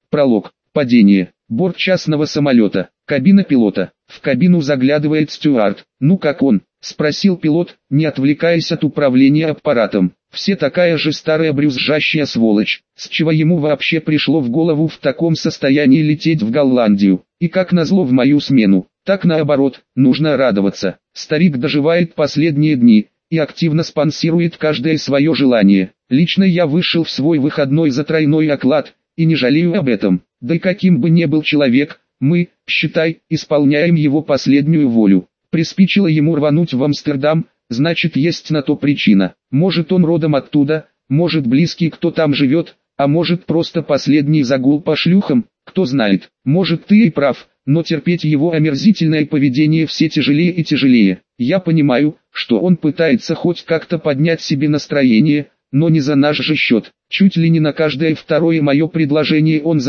Пролог. Падение. Борт частного самолета. Кабина пилота. В кабину заглядывает стюард. «Ну как он?» – спросил пилот, не отвлекаясь от управления аппаратом. Все такая же старая брюзжащая сволочь. С чего ему вообще пришло в голову в таком состоянии лететь в Голландию? И как назло в мою смену. Так наоборот, нужно радоваться. Старик доживает последние дни и активно спонсирует каждое свое желание. Лично я вышел в свой выходной за тройной оклад, и не жалею об этом. Да и каким бы ни был человек, мы, считай, исполняем его последнюю волю. Приспичило ему рвануть в Амстердам, значит есть на то причина. Может он родом оттуда, может близкий кто там живет, а может просто последний загул по шлюхам, кто знает. Может ты и прав, но терпеть его омерзительное поведение все тяжелее и тяжелее. Я понимаю, что он пытается хоть как-то поднять себе настроение, но не за наш же счет. Чуть ли не на каждое второе мое предложение он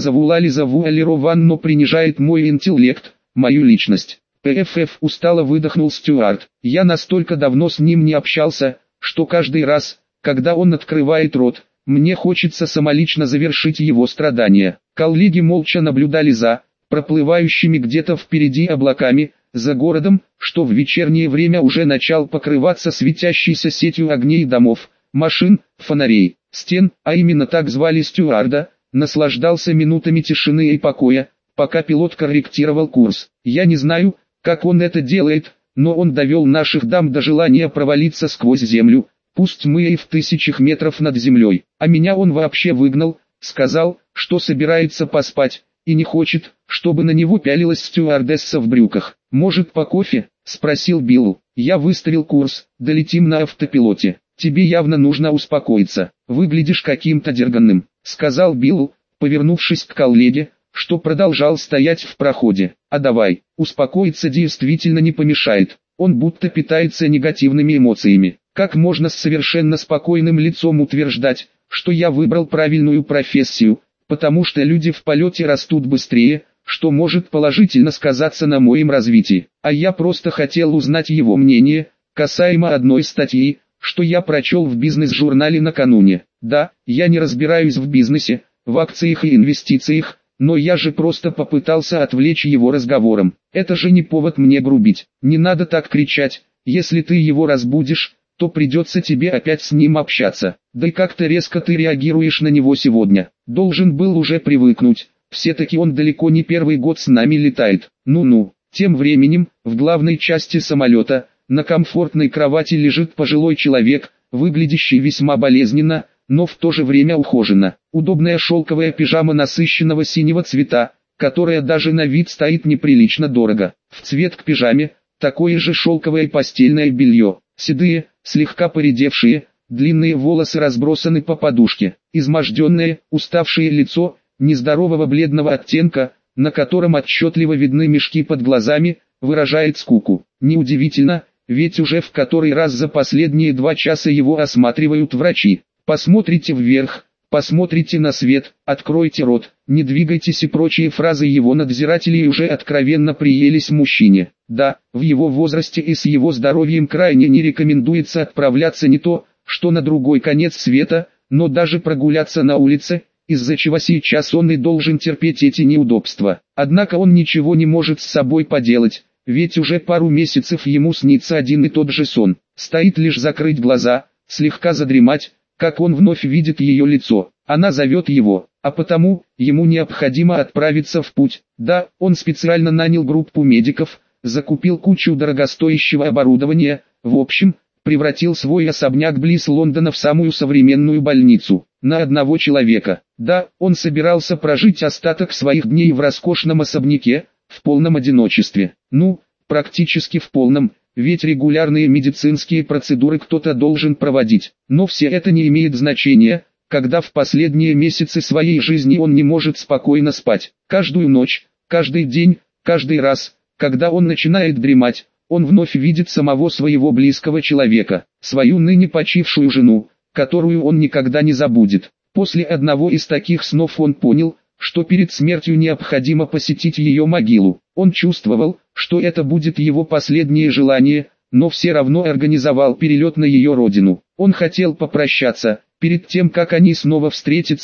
завуалирован, но принижает мой интеллект, мою личность. ПФФ устало выдохнул стюард. Я настолько давно с ним не общался, что каждый раз, когда он открывает рот, мне хочется самолично завершить его страдания. Коллеги молча наблюдали за проплывающими где-то впереди облаками, за городом, что в вечернее время уже начал покрываться светящейся сетью огней домов, машин, фонарей, стен, а именно так звали стюарда, наслаждался минутами тишины и покоя, пока пилот корректировал курс. Я не знаю, как он это делает, но он довел наших дам до желания провалиться сквозь землю, пусть мы и в тысячах метров над землей. А меня он вообще выгнал, сказал, что собирается поспать, и не хочет, чтобы на него пялилась стюардесса в брюках. «Может по кофе?» – спросил Билл. Я выставил курс, долетим на автопилоте. «Тебе явно нужно успокоиться, выглядишь каким-то дерганным», — сказал Билл, повернувшись к коллеге, что продолжал стоять в проходе. «А давай, успокоиться действительно не помешает, он будто питается негативными эмоциями. Как можно с совершенно спокойным лицом утверждать, что я выбрал правильную профессию, потому что люди в полете растут быстрее, что может положительно сказаться на моем развитии, а я просто хотел узнать его мнение, касаемо одной статьи, что я прочел в бизнес-журнале накануне. Да, я не разбираюсь в бизнесе, в акциях и инвестициях, но я же просто попытался отвлечь его разговором. Это же не повод мне грубить. Не надо так кричать, если ты его разбудишь, то придется тебе опять с ним общаться. Да и как-то резко ты реагируешь на него сегодня. Должен был уже привыкнуть, все-таки он далеко не первый год с нами летает. Ну-ну. Тем временем, в главной части самолета, на комфортной кровати лежит пожилой человек, выглядящий весьма болезненно, но в то же время ухоженно. Удобная шелковая пижама насыщенного синего цвета, которая даже на вид стоит неприлично дорого. В цвет к пижаме, такое же шелковое постельное белье. Седые, слегка поредевшие, длинные волосы разбросаны по подушке. Изможденное, уставшее лицо, нездорового бледного оттенка, на котором отчетливо видны мешки под глазами, выражает скуку. Неудивительно, ведь уже в который раз за последние 2 часа его осматривают врачи. Посмотрите вверх, посмотрите на свет, откройте рот, не двигайтесь и прочие фразы его надзирателей уже откровенно приелись мужчине. Да, в его возрасте и с его здоровьем крайне не рекомендуется отправляться не то, что на другой конец света, но даже прогуляться на улице, из-за чего сейчас он и должен терпеть эти неудобства. Однако он ничего не может с собой поделать, ведь уже пару месяцев ему снится один и тот же сон. Стоит лишь закрыть глаза, слегка задремать, как он вновь видит ее лицо. Она зовет его, а потому, ему необходимо отправиться в путь. Да, он специально нанял группу медиков, закупил кучу дорогостоящего оборудования, в общем, превратил свой особняк близ Лондона в самую современную больницу. На одного человека. Да, он собирался прожить остаток своих дней в роскошном особняке, в полном одиночестве. Ну, практически в полном, ведь регулярные медицинские процедуры кто-то должен проводить. Но все это не имеет значения, когда в последние месяцы своей жизни он не может спокойно спать. Каждую ночь, каждый день, каждый раз, когда он начинает дремать, он вновь видит самого своего близкого человека, свою ныне почившую жену, которую он никогда не забудет. После одного из таких снов он понял, что перед смертью необходимо посетить ее могилу. Он чувствовал, что это будет его последнее желание, но все равно организовал перелет на ее родину. Он хотел попрощаться, перед тем как они снова встретятся,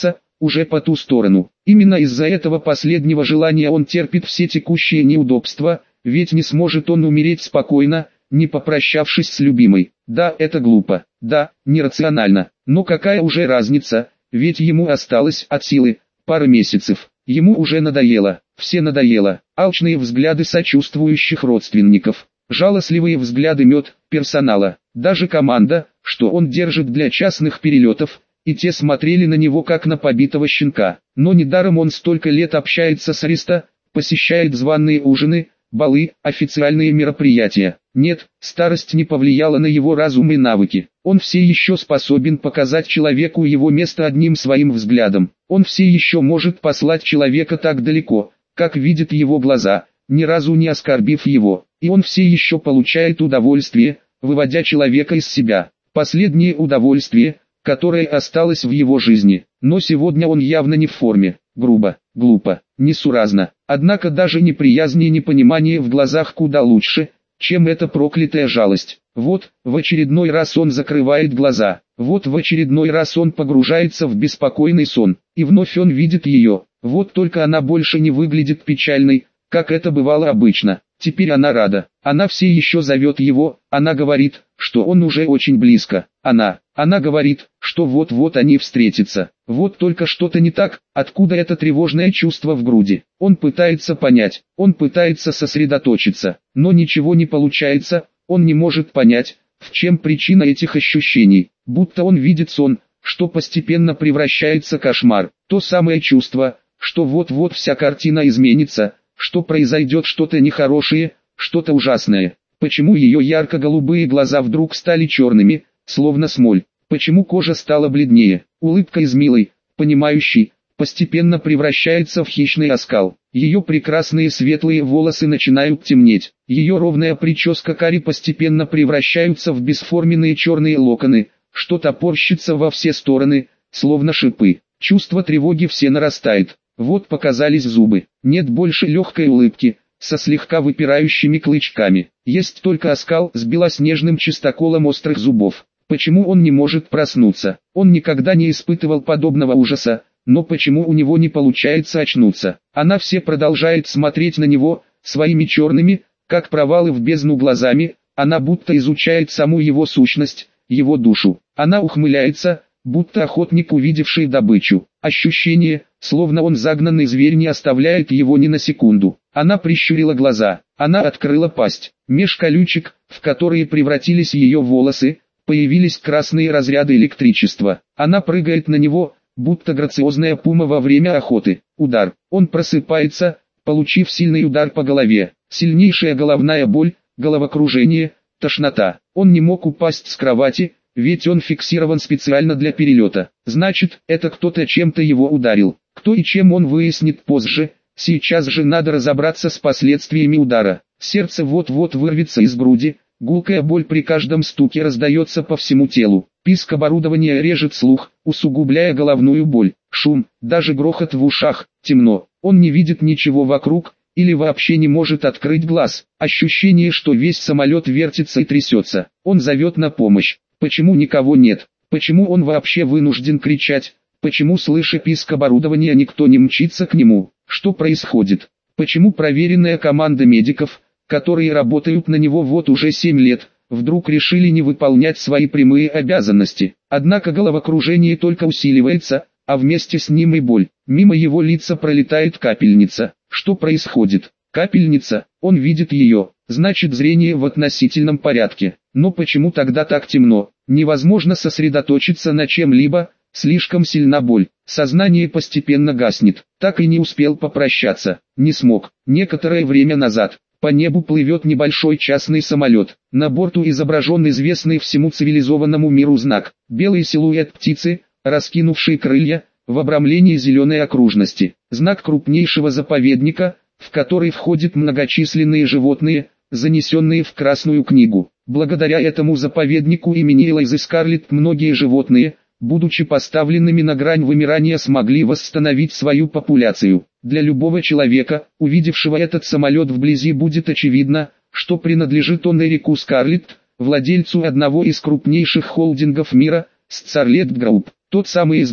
уже по ту сторону. Именно из-за этого последнего желания он терпит все текущие неудобства, ведь не сможет он умереть спокойно, не попрощавшись с любимой. Да, это глупо, да, нерационально, но какая уже разница, ведь ему осталось от силы пара месяцев. Ему уже надоело, все надоело, алчные взгляды сочувствующих родственников, жалостливые взгляды персонала, даже команда, что он держит для частных перелетов, и те смотрели на него как на побитого щенка. Но недаром он столько лет общается с Ариста, посещает званые ужины, балы, официальные мероприятия. Нет, старость не повлияла на его разум и навыки. Он все еще способен показать человеку его место одним своим взглядом. Он все еще может послать человека так далеко, как видят его глаза, ни разу не оскорбив его. И он все еще получает удовольствие, выводя человека из себя. Последнее удовольствие, которое осталось в его жизни. Но сегодня он явно не в форме. Грубо, глупо, несуразно. Однако даже неприязнь и непонимание в глазах куда лучше, чем эта проклятая жалость. Вот, в очередной раз он закрывает глаза. Вот в очередной раз он погружается в беспокойный сон. И вновь он видит ее. Вот только она больше не выглядит печальной, как это бывало обычно. Теперь она рада. Она все еще зовет его. Она говорит, что он уже очень близко. Она говорит, что вот-вот они встретятся. Вот только что-то не так. Откуда это тревожное чувство в груди? Он пытается понять. Он пытается сосредоточиться. Но ничего не получается. Он не может понять, в чем причина этих ощущений. Будто он видит сон, что постепенно превращается в кошмар. То самое чувство, что вот-вот вся картина изменится, что произойдет что-то нехорошее, что-то ужасное. Почему ее ярко-голубые глаза вдруг стали черными, словно смоль? Почему кожа стала бледнее? Улыбка из милой, понимающей, постепенно превращается в хищный оскал. Ее прекрасные светлые волосы начинают темнеть. Ее ровная прическа кари постепенно превращаются в бесформенные черные локоны, что топорщится во все стороны, словно шипы. Чувство тревоги все нарастает. Вот показались зубы. Нет больше легкой улыбки, со слегка выпирающими клычками. Есть только оскал с белоснежным чистоколом острых зубов. Почему он не может проснуться? Он никогда не испытывал подобного ужаса, но почему у него не получается очнуться? Она все продолжает смотреть на него, своими черными, как провалы в бездну глазами, она будто изучает саму его сущность, его душу. Она ухмыляется, будто охотник, увидевший добычу. Ощущение, словно он загнанный зверь, не оставляет его ни на секунду. Она прищурила глаза, она открыла пасть. Меж колючек, в которые превратились ее волосы, появились красные разряды электричества. Она прыгает на него, будто грациозная пума во время охоты. Удар. Он просыпается, получив сильный удар по голове. Сильнейшая головная боль, головокружение, тошнота. Он не мог упасть с кровати, ведь он фиксирован специально для перелета. Значит, это кто-то чем-то его ударил. Кто и чем, он выяснит позже. Сейчас же надо разобраться с последствиями удара. Сердце вот-вот вырвется из груди. Гулкая боль при каждом стуке раздается по всему телу. Писк оборудования режет слух, усугубляя головную боль. Шум, даже грохот в ушах. Темно. Он не видит ничего вокруг, или вообще не может открыть глаз. Ощущение, что весь самолет вертится и трясется. Он зовет на помощь. Почему никого нет? Почему он вообще вынужден кричать? Почему, слыша писк оборудования, никто не мчится к нему? Что происходит? Почему проверенная команда медиков, которые работают на него вот уже 7 лет, вдруг решили не выполнять свои прямые обязанности? Однако головокружение только усиливается, а вместе с ним и боль. Мимо его лица пролетает капельница. Что происходит? Капельница, он видит ее, значит зрение в относительном порядке. Но почему тогда так темно? Невозможно сосредоточиться на чем-либо, слишком сильна боль. Сознание постепенно гаснет. Так и не успел попрощаться. Не смог. Некоторое время назад по небу плывет небольшой частный самолет. На борту изображен известный всему цивилизованному миру знак. Белый силуэт птицы, раскинувший крылья, в обрамлении зеленой окружности. Знак крупнейшего заповедника, в который входят многочисленные животные, занесенные в Красную книгу. Благодаря этому заповеднику имени Элайзы Скарлетт многие животные, будучи поставленными на грань вымирания, смогли восстановить свою популяцию. Для любого человека, увидевшего этот самолет вблизи, будет очевидно, что принадлежит он Эрику Скарлетт, владельцу одного из крупнейших холдингов мира, Starlet Group. Тот самый СГ,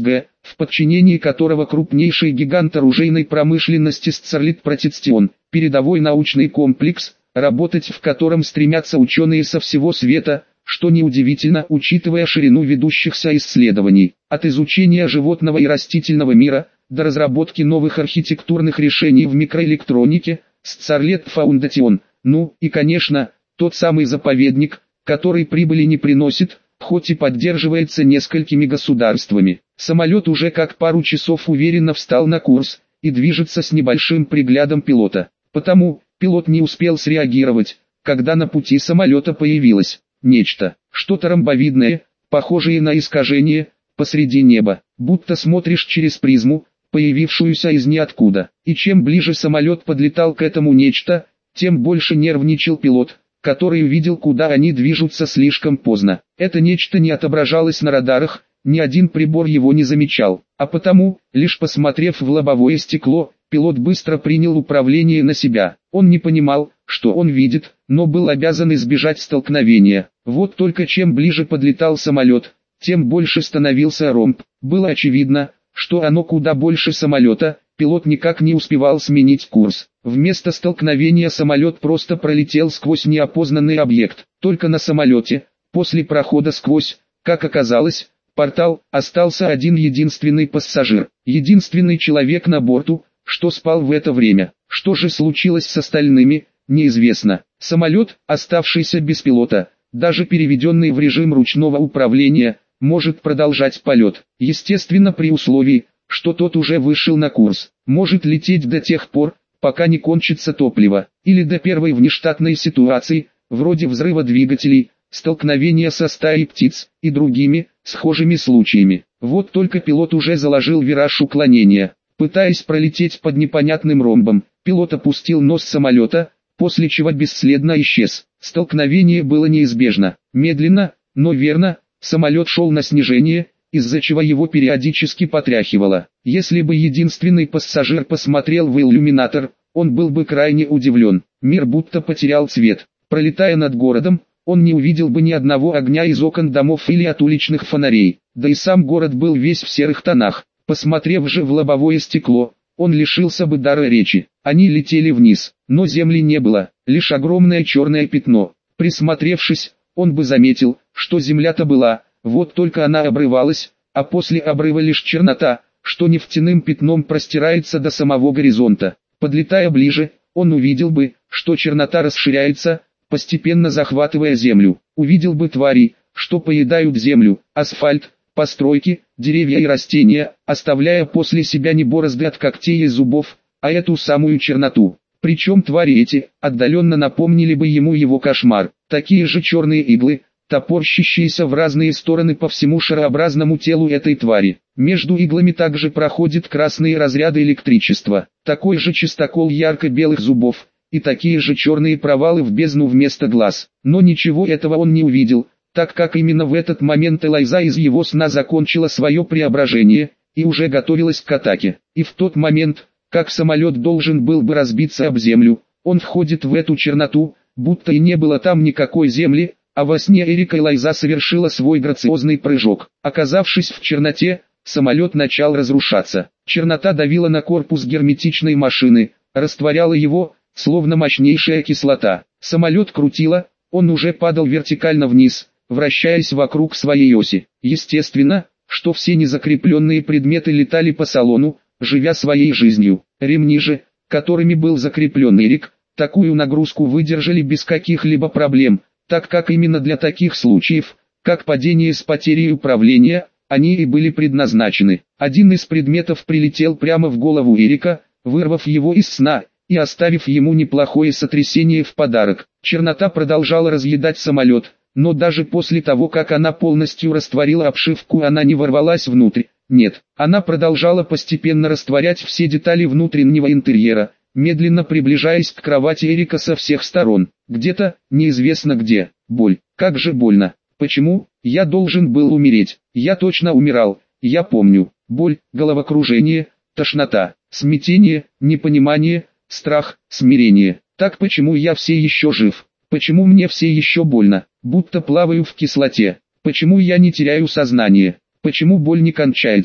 в подчинении которого крупнейший гигант оружейной промышленности Starlit Protestion, передовой научный комплекс, работать в котором стремятся ученые со всего света, что неудивительно, учитывая ширину ведущихся исследований, от изучения животного и растительного мира, до разработки новых архитектурных решений в микроэлектронике, Starlit Foundation, ну и конечно, тот самый заповедник, который прибыли не приносит, хоть и поддерживается несколькими государствами. Самолет уже как пару часов уверенно встал на курс и движется с небольшим приглядом пилота. Потому пилот не успел среагировать, когда на пути самолета появилось нечто, что-то ромбовидное, похожее на искажение, посреди неба, будто смотришь через призму, появившуюся из ниоткуда. И чем ближе самолет подлетал к этому нечто, тем больше нервничал пилот, который увидел, куда они движутся слишком поздно. Это нечто не отображалось на радарах, ни один прибор его не замечал, а потому, лишь посмотрев в лобовое стекло, пилот быстро принял управление на себя. Он не понимал, что он видит, но был обязан избежать столкновения. Вот только чем ближе подлетал самолет, тем больше становился ромб. Было очевидно, что оно куда больше самолета, пилот никак не успевал сменить курс. Вместо столкновения самолет просто пролетел сквозь неопознанный объект. Только на самолете, после прохода сквозь, как оказалось, портал, остался один единственный пассажир. Единственный человек на борту, что спал в это время. Что же случилось с остальными, неизвестно. Самолет, оставшийся без пилота, даже переведенный в режим ручного управления, может продолжать полет. Естественно, при условии, что тот уже вышел на курс. Может лететь до тех пор, пока не кончится топливо, или до первой внештатной ситуации, вроде взрыва двигателей, столкновения со стаей птиц и другими, схожими случаями. Вот только пилот уже заложил вираж уклонения. Пытаясь пролететь под непонятным ромбом, пилот опустил нос самолета, после чего бесследно исчез. Столкновение было неизбежно. Медленно, но верно, самолет шел на снижение, из-за чего его периодически потряхивало. Если бы единственный пассажир посмотрел в иллюминатор, он был бы крайне удивлен. Мир будто потерял цвет. Пролетая над городом, он не увидел бы ни одного огня из окон домов или от уличных фонарей. Да и сам город был весь в серых тонах. Посмотрев же в лобовое стекло, он лишился бы дара речи. Они летели вниз, но земли не было, лишь огромное черное пятно. Присмотревшись, он бы заметил, что земля-то была, вот только она обрывалась, а после обрыва лишь чернота, что нефтяным пятном простирается до самого горизонта. Подлетая ближе, он увидел бы, что чернота расширяется, постепенно захватывая землю. Увидел бы твари, что поедают землю, асфальт, постройки, деревья и растения, оставляя после себя не борозды от когтей и зубов, а эту самую черноту. Причем твари эти, отдаленно напомнили бы ему его кошмар. Такие же черные иглы, топорщащиеся в разные стороны по всему шарообразному телу этой твари. Между иглами также проходят красные разряды электричества. Такой же чистокол ярко-белых зубов, и такие же черные провалы в бездну вместо глаз. Но ничего этого он не увидел, так как именно в этот момент Элайза из его сна закончила свое преображение, и уже готовилась к атаке. И в тот момент, как самолет должен был бы разбиться об землю, он входит в эту черноту, будто и не было там никакой земли, а во сне Эрика Элайза совершила свой грациозный прыжок. Оказавшись в черноте, самолет начал разрушаться. Чернота давила на корпус герметичной машины, растворяла его, словно мощнейшая кислота. Самолет крутило, он уже падал вертикально вниз, вращаясь вокруг своей оси. Естественно, что все незакрепленные предметы летали по салону, живя своей жизнью. Ремни же, которыми был закреплен Эрик, такую нагрузку выдержали без каких-либо проблем, так как именно для таких случаев, как падение с потерей управления, они и были предназначены. Один из предметов прилетел прямо в голову Эрика, вырвав его из сна и оставив ему неплохое сотрясение в подарок. Чернота продолжала разъедать самолет, но даже после того, как она полностью растворила обшивку, она не ворвалась внутрь. Нет, она продолжала постепенно растворять все детали внутреннего интерьера, медленно приближаясь к кровати Эрика со всех сторон. Где-то, неизвестно где, боль. Как же больно. Почему? Я должен был умереть. Я точно умирал. Я помню. Боль, головокружение, тошнота, смятение, непонимание, страх, смирение. Так почему я все еще жив? Почему мне все еще больно? Будто плаваю в кислоте. Почему я не теряю сознание? Почему боль не кончается?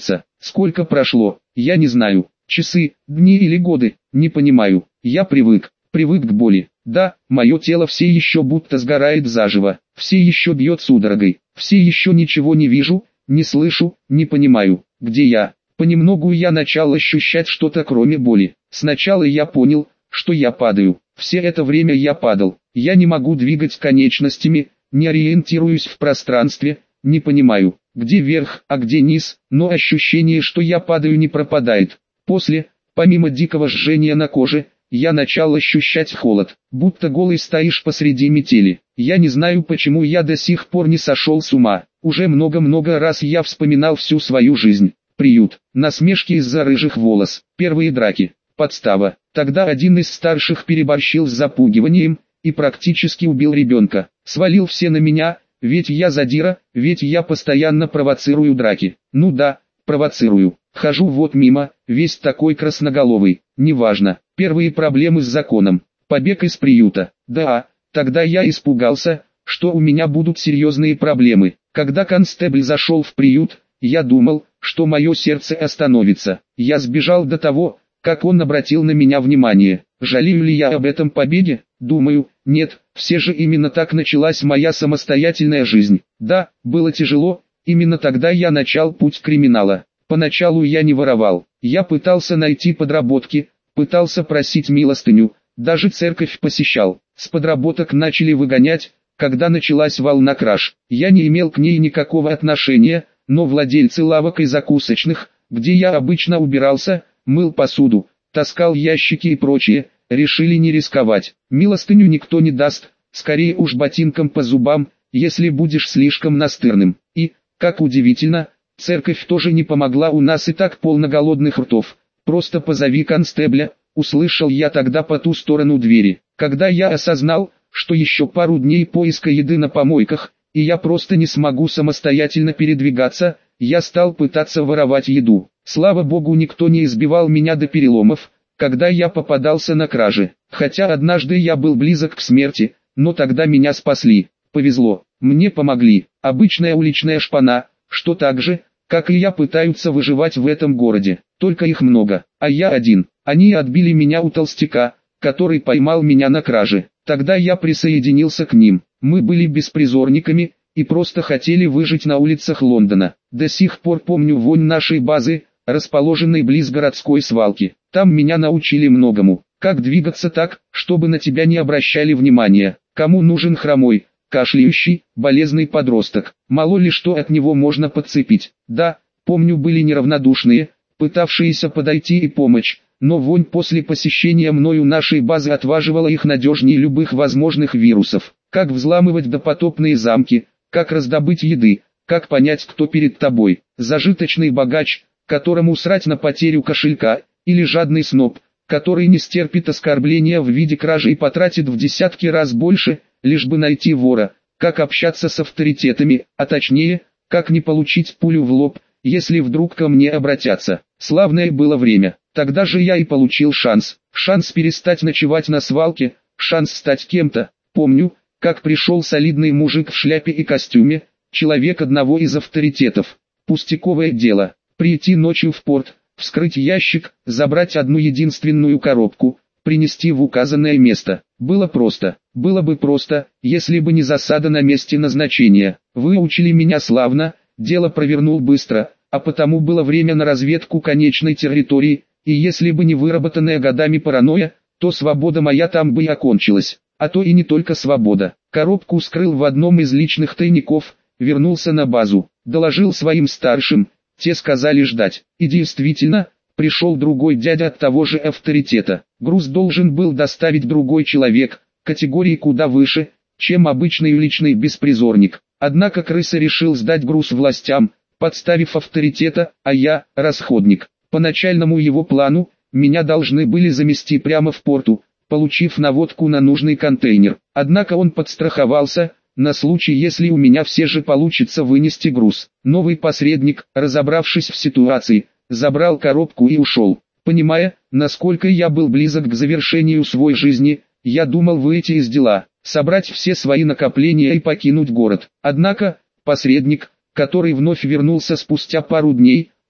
Сколько прошло, я не знаю. Часы, дни или годы, не понимаю. Я привык к боли. Да, мое тело все еще будто сгорает заживо, все еще бьет судорогой, все еще ничего не вижу, не слышу, не понимаю, где я. Понемногу я начал ощущать что-то кроме боли. Сначала я понял, что я падаю. Все это время я падал. Я не могу двигать конечностями, не ориентируюсь в пространстве, не понимаю, где верх, а где низ, но ощущение, что я падаю, не пропадает. После, помимо дикого жжения на коже, я начал ощущать холод, будто голый стоишь посреди метели. Я не знаю, почему я до сих пор не сошел с ума. Уже много-много раз я вспоминал всю свою жизнь. Приют, насмешки из-за рыжих волос, первые драки, подстава. Тогда один из старших переборщил с запугиванием и практически убил ребенка. Свалил все на меня, ведь я задира, ведь я постоянно провоцирую драки. Ну да, провоцирую. Хожу вот мимо, весь такой красноголовый. Неважно. Первые проблемы с законом. Побег из приюта. Да, тогда я испугался, что у меня будут серьезные проблемы. Когда констебль зашел в приют, я думал, что мое сердце остановится. Я сбежал до того, как он обратил на меня внимание. Жалею ли я об этом побеге? Думаю, нет, все же именно так началась моя самостоятельная жизнь. Да, было тяжело, именно тогда я начал путь криминала. Поначалу я не воровал, я пытался найти подработки, пытался просить милостыню, даже церковь посещал. С подработок начали выгонять, когда началась волна краж. Я не имел к ней никакого отношения, но владельцы лавок и закусочных, где я обычно убирался, мыл посуду, таскал ящики и прочее, решили не рисковать. Милостыню никто не даст, скорее уж ботинком по зубам, если будешь слишком настырным. И, как удивительно, церковь тоже не помогла, у нас и так полно голодных ртов. Просто позови констебля, услышал я тогда по ту сторону двери. Когда я осознал, что еще пару дней поиска еды на помойках, и я просто не смогу самостоятельно передвигаться, я стал пытаться воровать еду. Слава богу, никто не избивал меня до переломов, когда я попадался на кражи. Хотя однажды я был близок к смерти, но тогда меня спасли. Повезло, мне помогли. Обычная уличная шпана, что так же, как и я, пытаются выживать в этом городе. Только их много, а я один. Они отбили меня у толстяка, который поймал меня на краже. Тогда я присоединился к ним. Мы были беспризорниками и просто хотели выжить на улицах Лондона. До сих пор помню вонь нашей базы, расположенной близ городской свалки. Там меня научили многому. Как двигаться так, чтобы на тебя не обращали внимания. Кому нужен хромой, кашляющий, болезный подросток. Мало ли что от него можно подцепить. Да, помню, были неравнодушные, пытавшиеся подойти и помочь. Но вонь после посещения мною нашей базы отваживала их надежнее любых возможных вирусов. Как взламывать допотопные замки, как раздобыть еды, как понять, кто перед тобой. Зажиточный богач, которому срать на потерю кошелька, или жадный сноб, который не стерпит оскорбления в виде кражи и потратит в десятки раз больше, лишь бы найти вора. Как общаться с авторитетами, а точнее, как не получить пулю в лоб, если вдруг ко мне обратятся. Славное было время. Тогда же я и получил шанс. Шанс перестать ночевать на свалке, шанс стать кем-то. Помню, как пришел солидный мужик в шляпе и костюме, человек одного из авторитетов. Пустяковое дело. Прийти ночью в порт, вскрыть ящик, забрать одну единственную коробку, принести в указанное место. Было просто. Было бы просто, если бы не засада на месте назначения. Выучили меня славно, дело провернул быстро, а потому было время на разведку конечной территории, и если бы не выработанная годами паранойя, то свобода моя там бы и окончилась. А то и не только свобода. Коробку скрыл в одном из личных тайников, вернулся на базу, доложил своим старшим, те сказали ждать. И действительно, пришел другой дядя от того же авторитета. Груз должен был доставить другой человек, категории куда выше, чем обычный уличный беспризорник. Однако крыса решил сдать груз властям, подставив авторитета, а я – расходник. По начальному его плану, меня должны были замести прямо в порту, получив наводку на нужный контейнер. Однако он подстраховался, на случай, если у меня все же получится вынести груз. Новый посредник, разобравшись в ситуации, забрал коробку и ушел. Понимая, насколько я был близок к завершению своей жизни, я думал выйти из дела, собрать все свои накопления и покинуть город. Однако, посредник, который вновь вернулся спустя пару дней,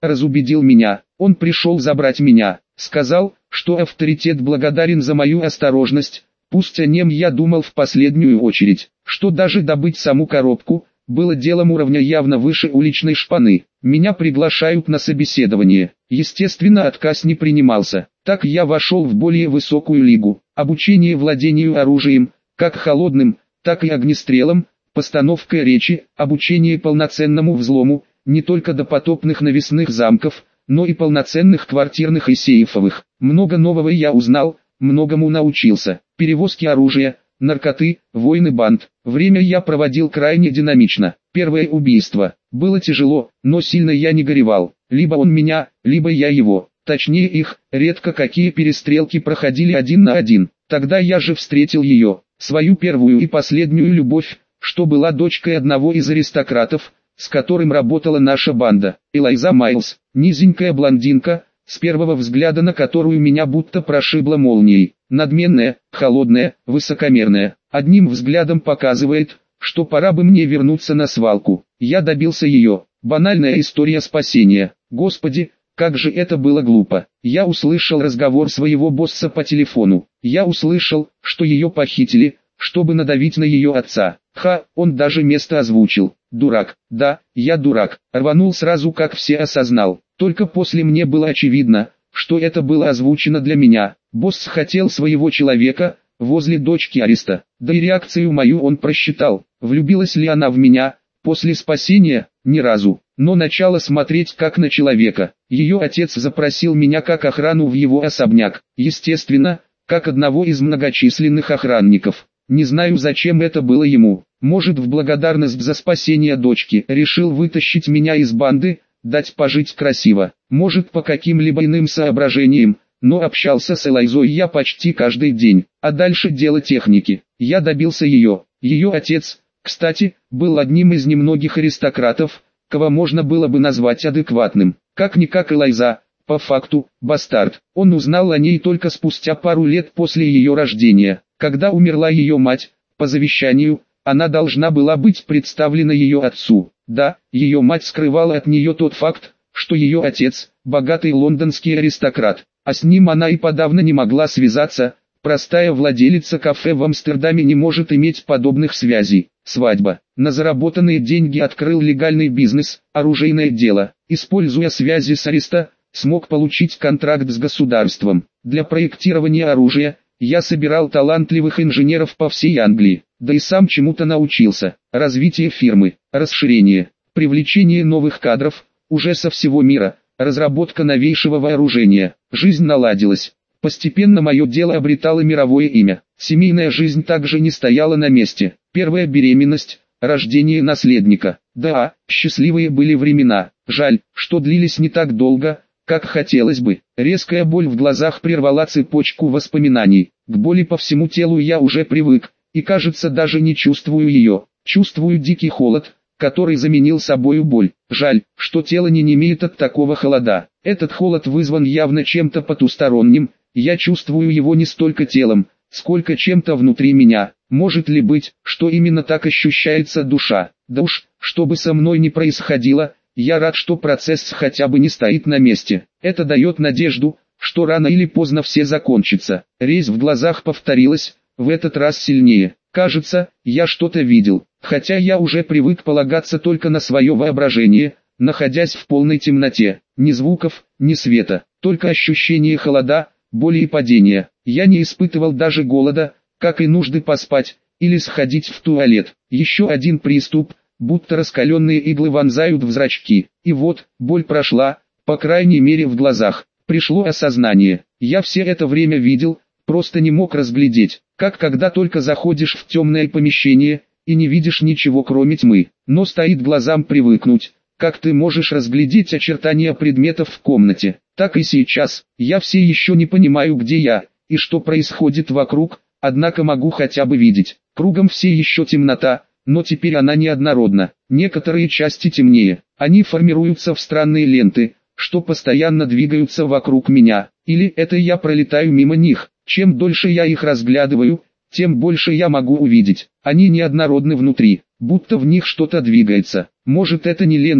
разубедил меня. Он пришел забрать меня, сказал, что авторитет благодарен за мою осторожность. Пусть о нем я думал в последнюю очередь, что даже добыть саму коробку было делом уровня явно выше уличной шпаны. Меня приглашают на собеседование. Естественно, отказ не принимался. Так я вошел в более высокую лигу. Обучение владению оружием, как холодным, так и огнестрелом, постановка речи, обучение полноценному взлому, не только допотопных навесных замков, но и полноценных квартирных и сейфовых. Много нового я узнал, многому научился. Перевозки оружия, наркоты, войны банд. Время я проводил крайне динамично. Первое убийство. Было тяжело, но сильно я не горевал. Либо он меня, либо я его. Точнее их, редко какие перестрелки проходили один на один. Тогда я же встретил ее, свою первую и последнюю любовь, что была дочкой одного из аристократов, с которым работала наша банда. Элайза Майлз, низенькая блондинка, с первого взгляда на которую меня будто прошибло молнией. Надменная, холодная, высокомерная. Одним взглядом показывает, что пора бы мне вернуться на свалку. Я добился ее. Банальная история спасения. Господи, как же это было глупо. Я услышал разговор своего босса по телефону. Я услышал, что ее похитили, чтобы надавить на ее отца. Он даже место озвучил. Дурак. Да, я дурак. Рванул сразу, как все осознал. Только после мне было очевидно, что это было озвучено для меня. Босс хотел своего человека, возле дочки ареста. Да и реакцию мою он просчитал. Влюбилась ли она в меня? После спасения? Ни разу. Но начала смотреть как на человека. Ее отец запросил меня как охрану в его особняк. Естественно, как одного из многочисленных охранников. Не знаю, зачем это было ему. Может, в благодарность за спасение дочки решил вытащить меня из банды, дать пожить красиво. Может, по каким-либо иным соображениям. Но общался с Элайзой я почти каждый день. А дальше дело техники. Я добился ее. Ее отец, кстати, был одним из немногих аристократов, кого можно было бы назвать адекватным. Как-никак Элайза, по факту, бастард. Он узнал о ней только спустя пару лет после ее рождения. Когда умерла ее мать, по завещанию, она должна была быть представлена ее отцу. Да, ее мать скрывала от нее тот факт, что ее отец – богатый лондонский аристократ, а с ним она и подавно не могла связаться. Простая владелица кафе в Амстердаме не может иметь подобных связей. Свадьба. На заработанные деньги открыл легальный бизнес, оружейное дело. Используя связи с ареста, смог получить контракт с государством. Для проектирования оружия я собирал талантливых инженеров по всей Англии. Да и сам чему-то научился. Развитие фирмы, расширение, привлечение новых кадров, уже со всего мира, разработка новейшего вооружения. Жизнь наладилась. Постепенно мое дело обретало мировое имя. Семейная жизнь также не стояла на месте. Первая беременность, рождение наследника. Да, счастливые были времена. Жаль, что длились не так долго, как хотелось бы. Резкая боль в глазах прервала цепочку воспоминаний. К боли по всему телу я уже привык, и кажется даже не чувствую ее. Чувствую дикий холод, который заменил собою боль. Жаль, что тело не имеет от такого холода. Этот холод вызван явно чем-то потусторонним. Я чувствую его не столько телом, сколько чем-то внутри меня. Может ли быть, что именно так ощущается душа? Да уж, что бы со мной ни происходило, я рад, что процесс хотя бы не стоит на месте. Это дает надежду, что рано или поздно все закончится. Резь в глазах повторилась, в этот раз сильнее. Кажется, я что-то видел, хотя я уже привык полагаться только на свое воображение, находясь в полной темноте. Ни звуков, ни света, только ощущение холода, боли и падения. Я не испытывал даже голода, как и нужды поспать, или сходить в туалет. Еще один приступ, будто раскаленные иглы вонзают в зрачки. И вот, боль прошла, по крайней мере в глазах. Пришло осознание. Я все это время видел, просто не мог разглядеть. Как когда только заходишь в темное помещение, и не видишь ничего кроме тьмы. Но стоит глазам привыкнуть. Как ты можешь разглядеть очертания предметов в комнате? Так и сейчас, я все еще не понимаю, где я, и что происходит вокруг, однако могу хотя бы видеть. Кругом все еще темнота, но теперь она неоднородна. Некоторые части темнее, они формируются в странные ленты, что постоянно двигаются вокруг меня. Или это я пролетаю мимо них. Чем дольше я их разглядываю, тем больше я могу увидеть. Они неоднородны внутри, будто в них что-то двигается. Может, это не ленты,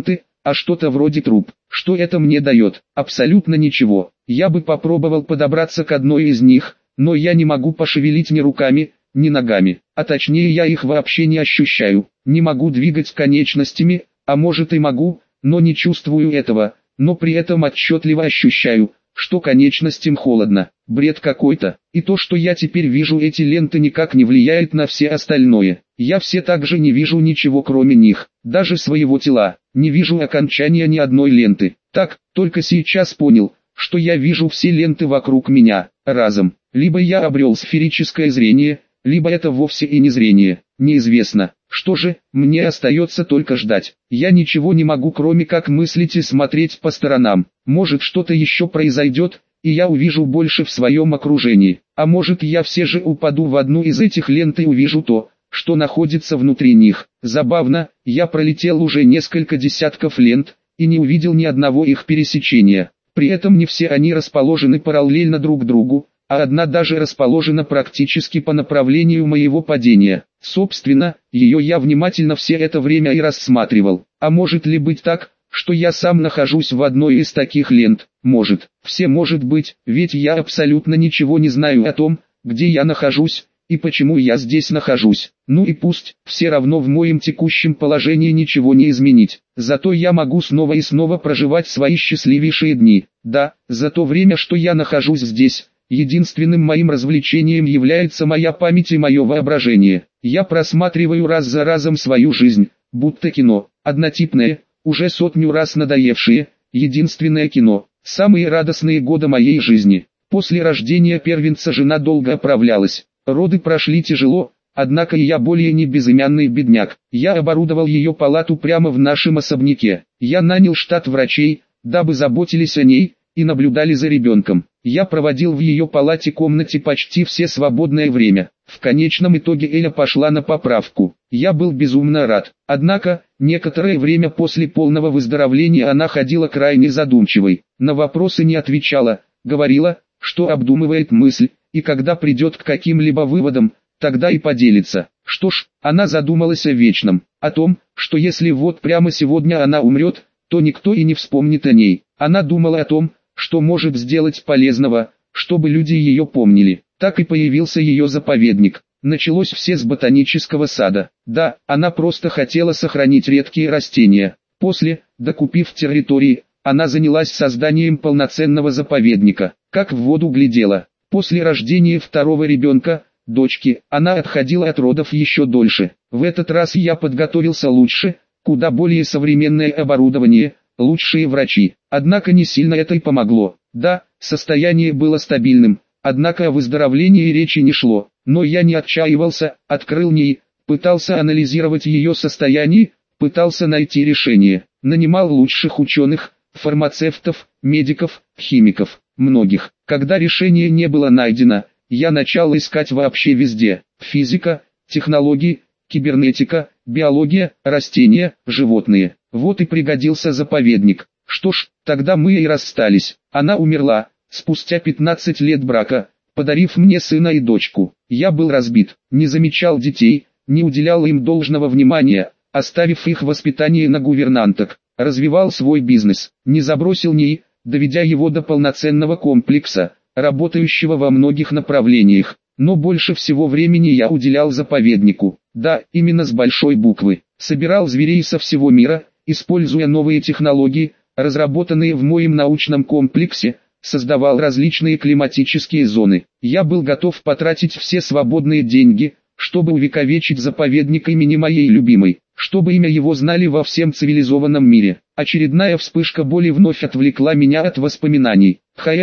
а что-то вроде труб. Что это мне дает? Абсолютно ничего. Я бы попробовал подобраться к одной из них, но я не могу пошевелить ни руками, ни ногами, а точнее я их вообще не ощущаю. Не могу двигать конечностями, а может и могу, но не чувствую этого, но при этом отчетливо ощущаю, что конечностям холодно. Бред какой-то. И то, что я теперь вижу эти ленты, никак не влияет на все остальное. Я все также не вижу ничего кроме них, даже своего тела. Не вижу окончания ни одной ленты. Так, только сейчас понял, что я вижу все ленты вокруг меня, разом. Либо я обрел сферическое зрение, либо это вовсе и не зрение. Неизвестно. Что же, мне остается только ждать. Я ничего не могу, кроме как мыслить и смотреть по сторонам. Может, что-то еще произойдет, и я увижу больше в своем окружении. А может, я все же упаду в одну из этих лент и увижу то, что находится внутри них. Забавно, я пролетел уже несколько десятков лент, и не увидел ни одного их пересечения. При этом не все они расположены параллельно друг другу, а одна даже расположена практически по направлению моего падения. Собственно, ее я внимательно все это время и рассматривал. А может ли быть так, что я сам нахожусь в одной из таких лент? Может, все может быть, ведь я абсолютно ничего не знаю о том, где я нахожусь, и почему я здесь нахожусь. Ну и пусть, все равно в моем текущем положении ничего не изменить. Зато я могу снова и снова проживать свои счастливейшие дни. Да, за то время, что я нахожусь здесь, единственным моим развлечением является моя память и мое воображение. Я просматриваю раз за разом свою жизнь, будто кино, однотипное, уже сотню раз надоевшее, единственное кино. Самые радостные годы моей жизни. После рождения первенца жена долго оправлялась. Роды прошли тяжело, однако и я более не безымянный бедняк. Я оборудовал ее палату прямо в нашем особняке. Я нанял штат врачей, дабы заботились о ней и наблюдали за ребенком. Я проводил в ее палате-комнате почти все свободное время. В конечном итоге Эля пошла на поправку. Я был безумно рад. Однако, некоторое время после полного выздоровления она ходила крайне задумчивой. На вопросы не отвечала, говорила, что обдумывает мысль, и когда придет к каким-либо выводам, тогда и поделится. Что ж, она задумалась о вечном, о том, что если вот прямо сегодня она умрет, то никто и не вспомнит о ней. Она думала о том, что может сделать полезного, чтобы люди ее помнили. Так и появился ее заповедник. Началось все с ботанического сада. Да, она просто хотела сохранить редкие растения. После, докупив территории, она занялась созданием полноценного заповедника. Как в воду глядела. После рождения второго ребенка, дочки, она отходила от родов еще дольше. В этот раз я подготовился лучше, куда более современное оборудование, лучшие врачи. Однако не сильно это и помогло. Да, состояние было стабильным, однако о выздоровлении речи не шло. Но я не отчаивался, открыл НИИ, пытался анализировать ее состояние, пытался найти решение. Нанимал лучших ученых, фармацевтов, медиков, химиков, многих. Когда решение не было найдено, я начал искать вообще везде. Физика, технологии, кибернетика, биология, растения, животные. Вот и пригодился заповедник. Что ж, тогда мы и расстались. Она умерла, спустя 15 лет брака, подарив мне сына и дочку. Я был разбит, не замечал детей, не уделял им должного внимания, оставив их воспитание на гувернанток. Развивал свой бизнес, не забросил НИИ, доведя его до полноценного комплекса, работающего во многих направлениях. Но больше всего времени я уделял заповеднику. Да, именно с большой буквы. Собирал зверей со всего мира, используя новые технологии, разработанные в моем научном комплексе, создавал различные климатические зоны. Я был готов потратить все свободные деньги, чтобы увековечить заповедник имени моей любимой, чтобы имя его знали во всем цивилизованном мире. Очередная вспышка боли вновь отвлекла меня от воспоминаний.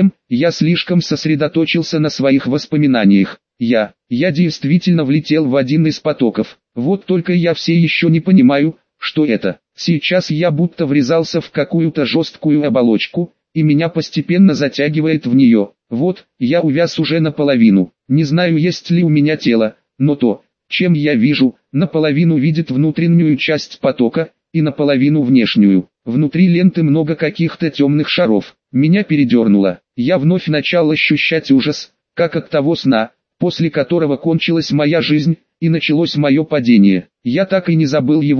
Я слишком сосредоточился на своих воспоминаниях. Я действительно влетел в один из потоков. Вот только я все еще не понимаю, что это. Сейчас я будто врезался в какую-то жесткую оболочку, и меня постепенно затягивает в нее. Вот, я увяз уже наполовину. Не знаю, есть ли у меня тело, но то, чем я вижу, наполовину видит внутреннюю часть потока, и наполовину внешнюю. Внутри ленты много каких-то темных шаров. Меня передернуло. Я вновь начал ощущать ужас, как от того сна, после которого кончилась моя жизнь, и началось мое падение. Я так и не забыл его,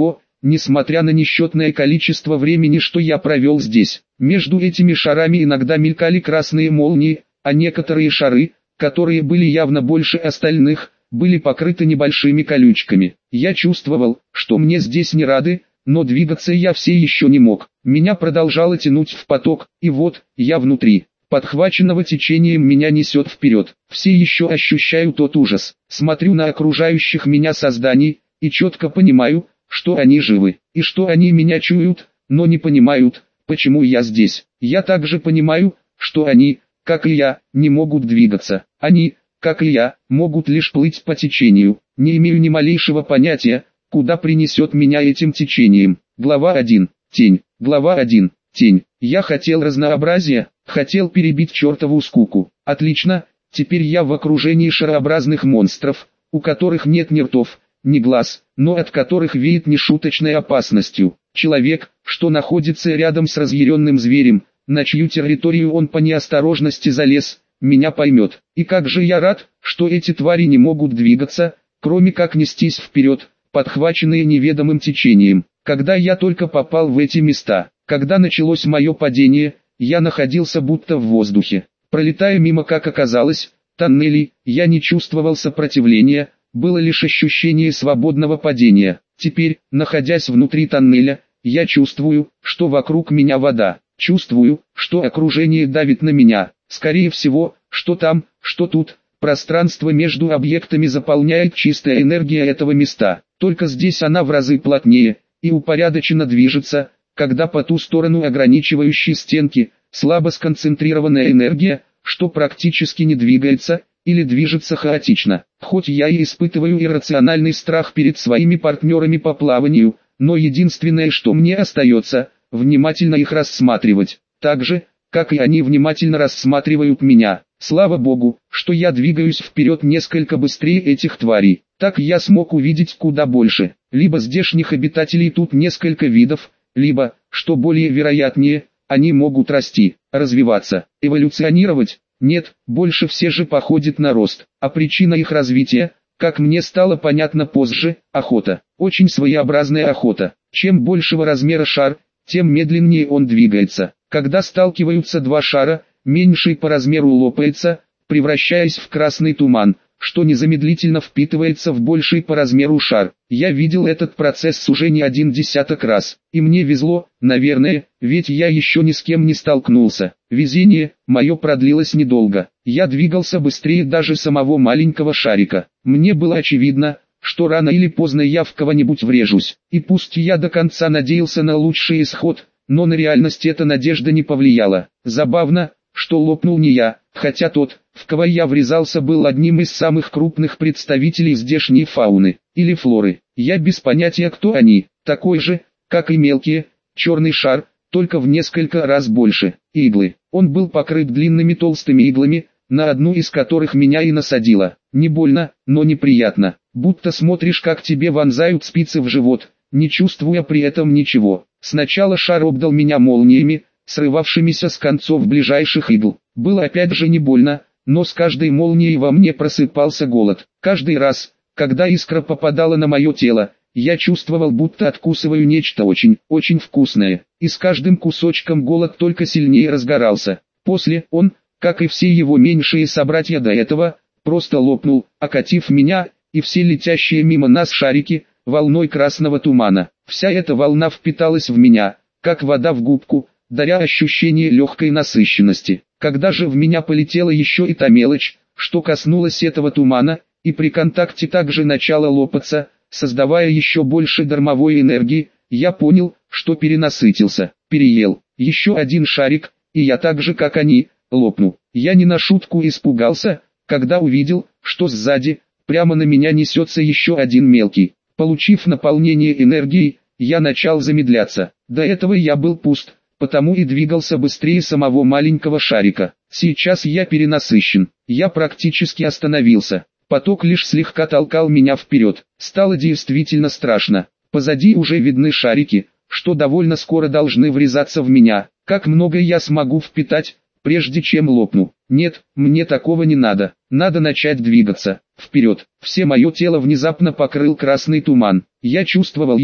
несмотря на несчетное количество времени, что я провел здесь. Между этими шарами иногда мелькали красные молнии, а некоторые шары, которые были явно больше остальных, были покрыты небольшими колючками. Я чувствовал, что мне здесь не рады, но двигаться я все еще не мог. Меня продолжало тянуть в поток, и вот, я внутри. Подхваченного течением меня несет вперед. Все еще ощущаю тот ужас. Смотрю на окружающих меня созданий, и четко понимаю, что они живы, и что они меня чуют, но не понимают, почему я здесь. Я также понимаю, что они, как и я, не могут двигаться. Они, как и я, могут лишь плыть по течению. Не имею ни малейшего понятия, куда принесет меня этим течением. Глава 1. Тень. Глава 1. Тень. Я хотел разнообразия, хотел перебить чертову скуку. Отлично, теперь я в окружении шарообразных монстров, у которых нет ни ртов, ни глаз, но от которых веет нешуточной опасностью. Человек, что находится рядом с разъяренным зверем, на чью территорию он по неосторожности залез, меня поймет. И как же я рад, что эти твари не могут двигаться, кроме как нестись вперед, подхваченные неведомым течением. Когда я только попал в эти места, когда началось мое падение, я находился будто в воздухе. Пролетая мимо, как оказалось, тоннелей, я не чувствовал сопротивления, было лишь ощущение свободного падения. Теперь, находясь внутри тоннеля, я чувствую, что вокруг меня вода. Чувствую, что окружение давит на меня. Скорее всего, что там, что тут, пространство между объектами заполняет чистая энергия этого места. Только здесь она в разы плотнее и упорядоченно движется, когда по ту сторону ограничивающей стенки слабо сконцентрированная энергия, что практически не двигается или движется хаотично. Хоть я и испытываю иррациональный страх перед своими партнерами по плаванию, но единственное, что мне остается, внимательно их рассматривать, так же, как и они внимательно рассматривают меня. Слава Богу, что я двигаюсь вперед несколько быстрее этих тварей. Так я смог увидеть куда больше. Либо здешних обитателей тут несколько видов, либо, что более вероятнее, они могут расти, развиваться, эволюционировать. Нет, больше все же походит на рост. А причина их развития, как мне стало понятно позже, охота. Очень своеобразная охота. Чем большего размера шар, тем медленнее он двигается. Когда сталкиваются два шара, меньший по размеру лопается, превращаясь в красный туман, что незамедлительно впитывается в больший по размеру шар. Я видел этот процесс уже не один десяток раз, и мне везло, наверное, ведь я еще ни с кем не столкнулся. Везение мое продлилось недолго. Я двигался быстрее даже самого маленького шарика. Мне было очевидно, что рано или поздно я в кого-нибудь врежусь, и пусть я до конца надеялся на лучший исход, но на реальность эта надежда не повлияла. Забавно, что лопнул не я, хотя тот, в кого я врезался, был одним из самых крупных представителей здешней фауны, или флоры. Я без понятия, кто они, такой же, как и мелкие, черный шар, только в несколько раз больше. Иглы. Он был покрыт длинными толстыми иглами, на одну из которых меня и насадило. Не больно, но неприятно, будто смотришь, как тебе вонзают спицы в живот, не чувствуя при этом ничего. Сначала шар обдал меня молниями, срывавшимися с концов ближайших игл. Было опять же не больно, но с каждой молнией во мне просыпался голод. Каждый раз, когда искра попадала на мое тело, я чувствовал, будто откусываю нечто очень вкусное. И с каждым кусочком голод только сильнее разгорался. После он, как и все его меньшие собратья до этого, просто лопнул, окатив меня и все летящие мимо нас шарики волной красного тумана. Вся эта волна впиталась в меня, как вода в губку, даря ощущение легкой насыщенности. Когда же в меня полетела еще и та мелочь, что коснулась этого тумана, и при контакте также начала лопаться, создавая еще больше дармовой энергии, я понял, что перенасытился, переел. Еще один шарик, и я так же, как они, лопну. Я не на шутку испугался, когда увидел, что сзади, прямо на меня несется еще один мелкий. Получив наполнение энергией, я начал замедляться. До этого я был пуст, потому и двигался быстрее самого маленького шарика. Сейчас я перенасыщен. Я практически остановился. Поток лишь слегка толкал меня вперед. Стало действительно страшно. Позади уже видны шарики, что довольно скоро должны врезаться в меня. Как много я смогу впитать, прежде чем лопну? Нет, мне такого не надо. Надо начать двигаться. Вперед. Все мое тело внезапно покрыл красный туман. Я чувствовал его.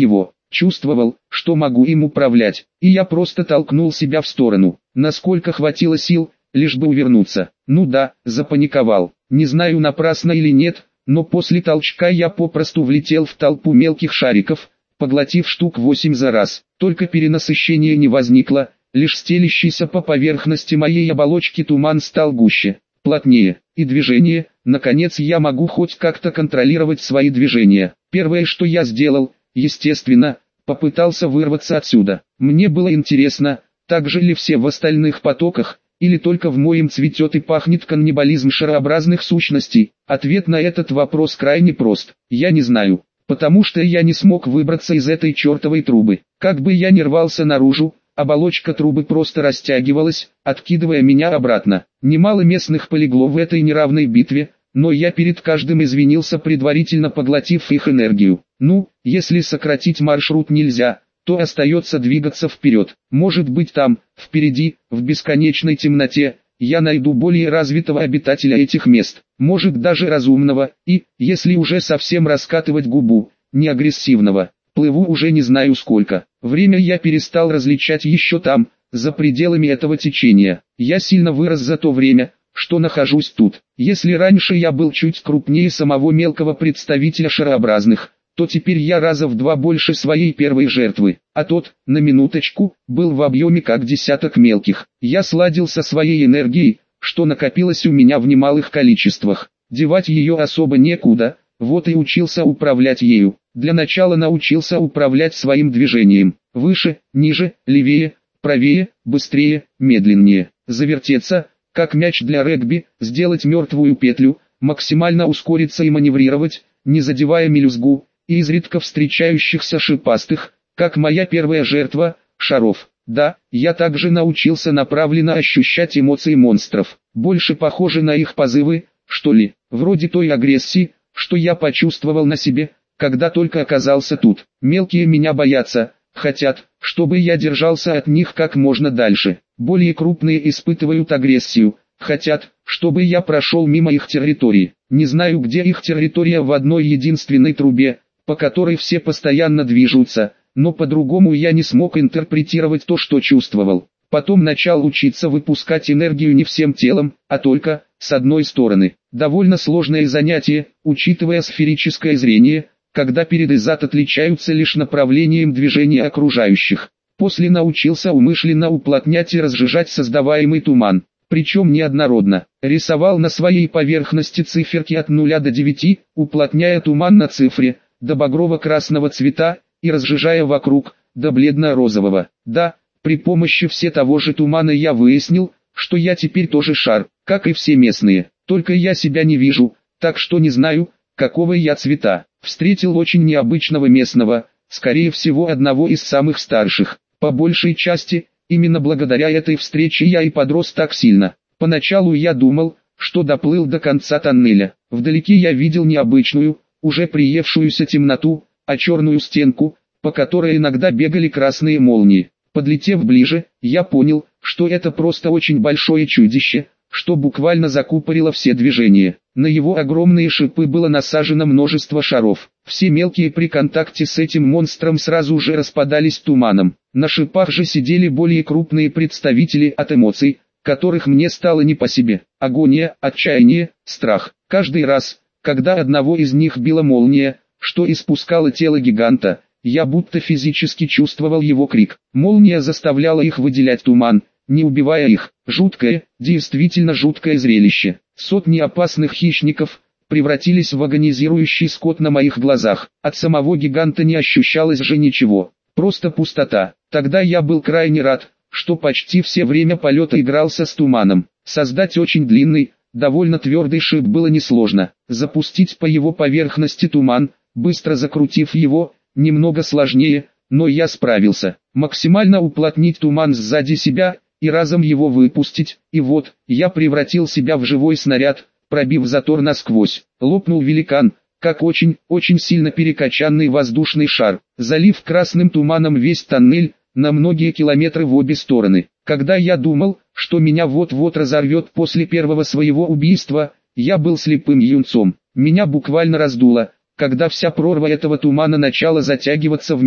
чувствовал, что могу им управлять, и я просто толкнул себя в сторону, насколько хватило сил, лишь бы увернуться. Ну да, запаниковал, не знаю напрасно или нет, но после толчка я попросту влетел в толпу мелких шариков, поглотив штук 8 за раз. Только перенасыщения не возникло, лишь стелящийся по поверхности моей оболочки туман стал гуще, плотнее, и движение, наконец я могу хоть как-то контролировать свои движения. Первое, что я сделал, естественно, попытался вырваться отсюда. Мне было интересно, так же ли все в остальных потоках, или только в моем цветет и пахнет каннибализм шарообразных сущностей. Ответ на этот вопрос крайне прост. Я не знаю, потому что я не смог выбраться из этой чертовой трубы. Как бы я ни рвался наружу, оболочка трубы просто растягивалась, откидывая меня обратно. Немало местных полегло в этой неравной битве, но я перед каждым извинился, предварительно поглотив их энергию. Ну, если сократить маршрут нельзя, то остается двигаться вперед. Может быть там, впереди, в бесконечной темноте, я найду более развитого обитателя этих мест, может даже разумного, и, если уже совсем раскатывать губу, не агрессивного. Плыву уже не знаю сколько. Время я перестал различать еще там, за пределами этого течения. Я сильно вырос за то время, что нахожусь тут. Если раньше я был чуть крупнее самого мелкого представителя шарообразных, то теперь я раза в 2 больше своей первой жертвы, а тот, на минуточку, был в объеме как десяток мелких. Я сладил со своей энергией, что накопилось у меня в немалых количествах. Девать ее особо некуда, вот и учился управлять ею. Для начала научился управлять своим движением. Выше, ниже, левее, правее, быстрее, медленнее. Завертеться, как мяч для регби, сделать мертвую петлю, максимально ускориться и маневрировать, не задевая мелюзгу, и изредка встречающихся шипастых, как моя первая жертва, шаров. Да, я также научился направленно ощущать эмоции монстров, больше похожи на их позывы, что ли, вроде той агрессии, что я почувствовал на себе, когда только оказался тут. Мелкие меня боятся, хотят, чтобы я держался от них как можно дальше. Более крупные испытывают агрессию, хотят, чтобы я прошел мимо их территории. Не знаю, где их территория в одной единственной трубе, по которой все постоянно движутся, но по-другому я не смог интерпретировать то, что чувствовал. Потом начал учиться выпускать энергию не всем телом, а только, с одной стороны. Довольно сложное занятие, учитывая сферическое зрение, когда перед и зад отличаются лишь направлением движения окружающих. После научился умышленно уплотнять и разжижать создаваемый туман, причем неоднородно. Рисовал на своей поверхности циферки от 0 до 9, уплотняя туман на цифре, до багрово-красного цвета, и разжижая вокруг, до бледно-розового. Да, при помощи все того же тумана я выяснил, что я теперь тоже шар, как и все местные, только я себя не вижу, так что не знаю, какого я цвета. Встретил очень необычного местного, скорее всего одного из самых старших. По большей части, именно благодаря этой встрече я и подрос так сильно. Поначалу я думал, что доплыл до конца тоннеля. Вдалеке я видел необычную, уже приевшуюся темноту, а черную стенку, по которой иногда бегали красные молнии. Подлетев ближе, я понял, что это просто очень большое чудище, что буквально закупорило все движения. На его огромные шипы было насажено множество шаров. Все мелкие при контакте с этим монстром сразу же распадались туманом. На шипах же сидели более крупные представители от эмоций, которых мне стало не по себе. Агония, отчаяние, страх. Каждый раз, когда одного из них била молния, что испускало тело гиганта, я будто физически чувствовал его крик. Молния заставляла их выделять туман, не убивая их. Жуткое, действительно жуткое зрелище. Сотни опасных хищников превратились в агонизирующий скот на моих глазах. От самого гиганта не ощущалось же ничего, просто пустота. Тогда я был крайне рад, что почти все время полета игрался с туманом. Создать очень длинный, довольно твердый шип было несложно. Запустить по его поверхности туман, быстро закрутив его, немного сложнее, но я справился. Максимально уплотнить туман сзади себя и разом его выпустить, и вот, я превратил себя в живой снаряд, пробив затор насквозь. Лопнул великан, как очень сильно перекачанный воздушный шар, залив красным туманом весь тоннель, на многие километры в обе стороны. Когда я думал, что меня вот-вот разорвет после первого своего убийства, я был слепым юнцом. Меня буквально раздуло, когда вся прорва этого тумана начала затягиваться в меня.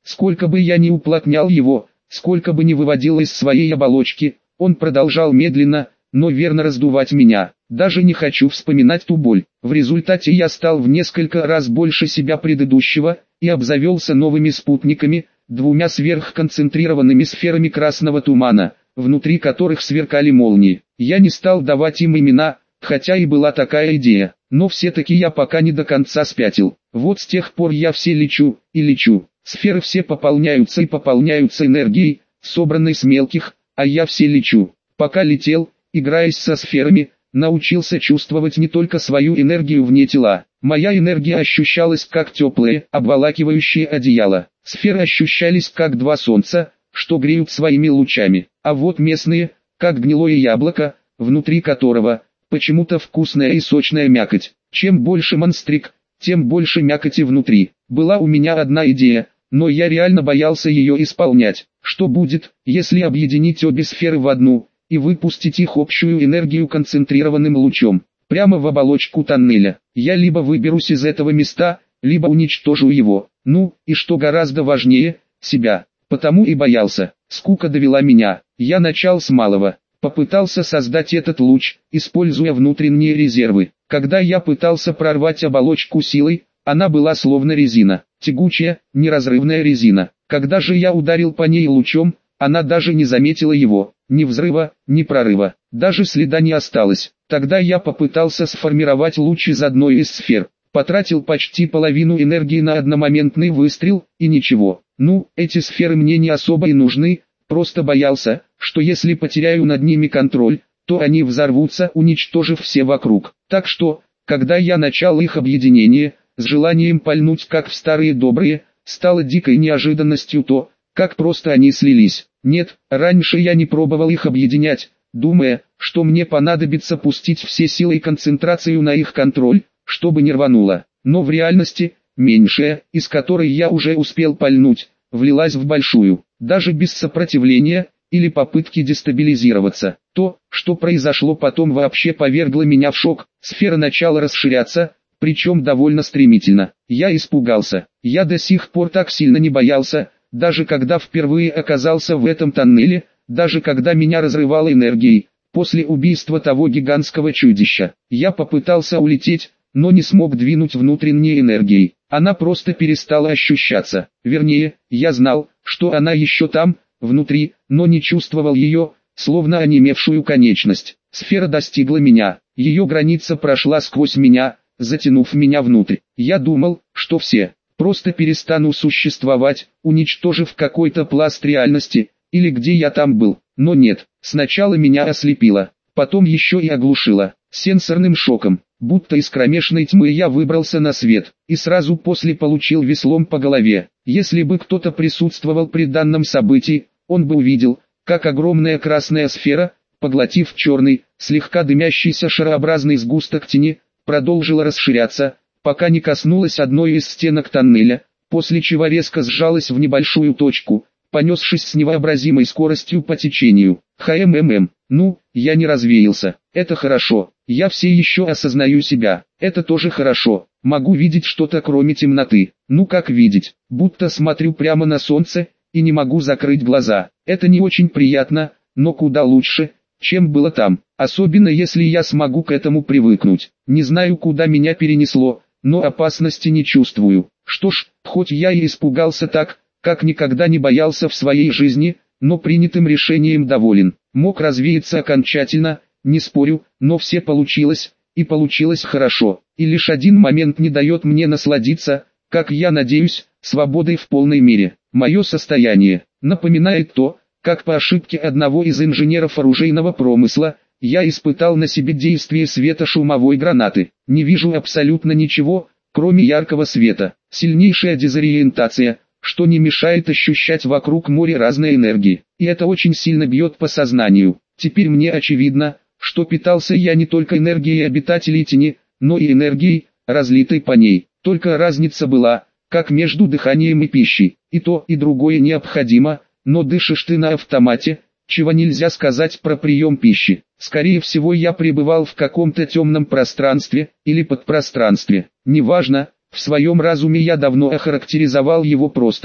Сколько бы я ни уплотнял его, сколько бы ни выводил из своей оболочки, он продолжал медленно, но верно раздувать меня. Даже не хочу вспоминать ту боль. В результате я стал в несколько раз больше себя предыдущего, и обзавелся новыми спутниками, двумя сверхконцентрированными сферами красного тумана, внутри которых сверкали молнии. Я не стал давать им имена, хотя и была такая идея, но все-таки я пока не до конца спятил. Вот с тех пор я все лечу и лечу. Сферы все пополняются и пополняются энергией, собранной с мелких, а я все лечу. Пока летел, играясь со сферами, научился чувствовать не только свою энергию вне тела. Моя энергия ощущалась как теплое, обволакивающее одеяло. Сферы ощущались как два солнца, что греют своими лучами. А вот местные, как гнилое яблоко, внутри которого почему-то вкусная и сочная мякоть. Чем больше монстрик, тем больше мякоти внутри. Была у меня одна идея, но я реально боялся ее исполнять. Что будет, если объединить обе сферы в одну и выпустить их общую энергию концентрированным лучом прямо в оболочку тоннеля? Я либо выберусь из этого места, либо уничтожу его. Ну, и что гораздо важнее, себя. Потому и боялся. Скука довела меня. Я начал с малого. Попытался создать этот луч, используя внутренние резервы. Когда я пытался прорвать оболочку силой, она была словно резина. Тягучая, неразрывная резина. Когда же я ударил по ней лучом, она даже не заметила его. Ни взрыва, ни прорыва. Даже следа не осталось. Тогда я попытался сформировать луч из одной из сфер. Потратил почти половину энергии на одномоментный выстрел, и ничего. Ну, эти сферы мне не особо и нужны, просто боялся, что если потеряю над ними контроль, то они взорвутся, уничтожив все вокруг. Так что, когда я начал их объединение, с желанием пальнуть как в старые добрые, стало дикой неожиданностью то, как просто они слились. Нет, раньше я не пробовал их объединять, думая, что мне понадобится пустить все силы и концентрацию на их контроль, чтобы не рвануло. Но в реальности, меньшая, из которой я уже успел пальнуть, влилась в большую, даже без сопротивления или попытки дестабилизироваться. То, что произошло потом, вообще повергло меня в шок. Сфера начала расширяться, причем довольно стремительно. Я испугался. Я до сих пор так сильно не боялся, даже когда впервые оказался в этом тоннеле, даже когда меня разрывало энергией. После убийства того гигантского чудища, я попытался улететь, но не смог двинуть внутренней энергией. Она просто перестала ощущаться. Вернее, я знал, что она еще там, внутри, но не чувствовал ее, словно онемевшую конечность. Сфера достигла меня. Ее граница прошла сквозь меня, затянув меня внутрь. Я думал, что все просто перестану существовать, уничтожив какой-то пласт реальности, или где я там был. Но нет, сначала меня ослепило, потом еще и оглушило, сенсорным шоком. Будто из кромешной тьмы я выбрался на свет, и сразу после получил веслом по голове. Если бы кто-то присутствовал при данном событии, он бы увидел, как огромная красная сфера, поглотив черный, слегка дымящийся шарообразный сгусток тени, продолжила расширяться, пока не коснулась одной из стенок тоннеля, после чего резко сжалась в небольшую точку, понесшись с невообразимой скоростью по течению. Ну, я не развеялся. Это хорошо. Я все еще осознаю себя. Это тоже хорошо. Могу видеть что-то кроме темноты. Ну как видеть? Будто смотрю прямо на солнце, и не могу закрыть глаза. Это не очень приятно, но куда лучше, чем было там. Особенно если я смогу к этому привыкнуть. Не знаю, куда меня перенесло, но опасности не чувствую. Что ж, хоть я и испугался так, как никогда не боялся в своей жизни, но принятым решением доволен. Мог развеяться окончательно, не спорю, но все получилось, и получилось хорошо. И лишь один момент не дает мне насладиться, как я надеюсь, свободой в полной мере. Мое состояние напоминает то, как по ошибке одного из инженеров оружейного промысла, я испытал на себе действие светошумовой гранаты. Не вижу абсолютно ничего, кроме яркого света. Сильнейшая дезориентация, что не мешает ощущать вокруг море разной энергии. И это очень сильно бьет по сознанию. Теперь мне очевидно, что питался я не только энергией обитателей тени, но и энергией, разлитой по ней. Только разница была, как между дыханием и пищей. И то, и другое необходимо, но дышишь ты на автомате, чего нельзя сказать про прием пищи. Скорее всего, я пребывал в каком-то темном пространстве, или подпространстве. Неважно, в своем разуме я давно охарактеризовал его просто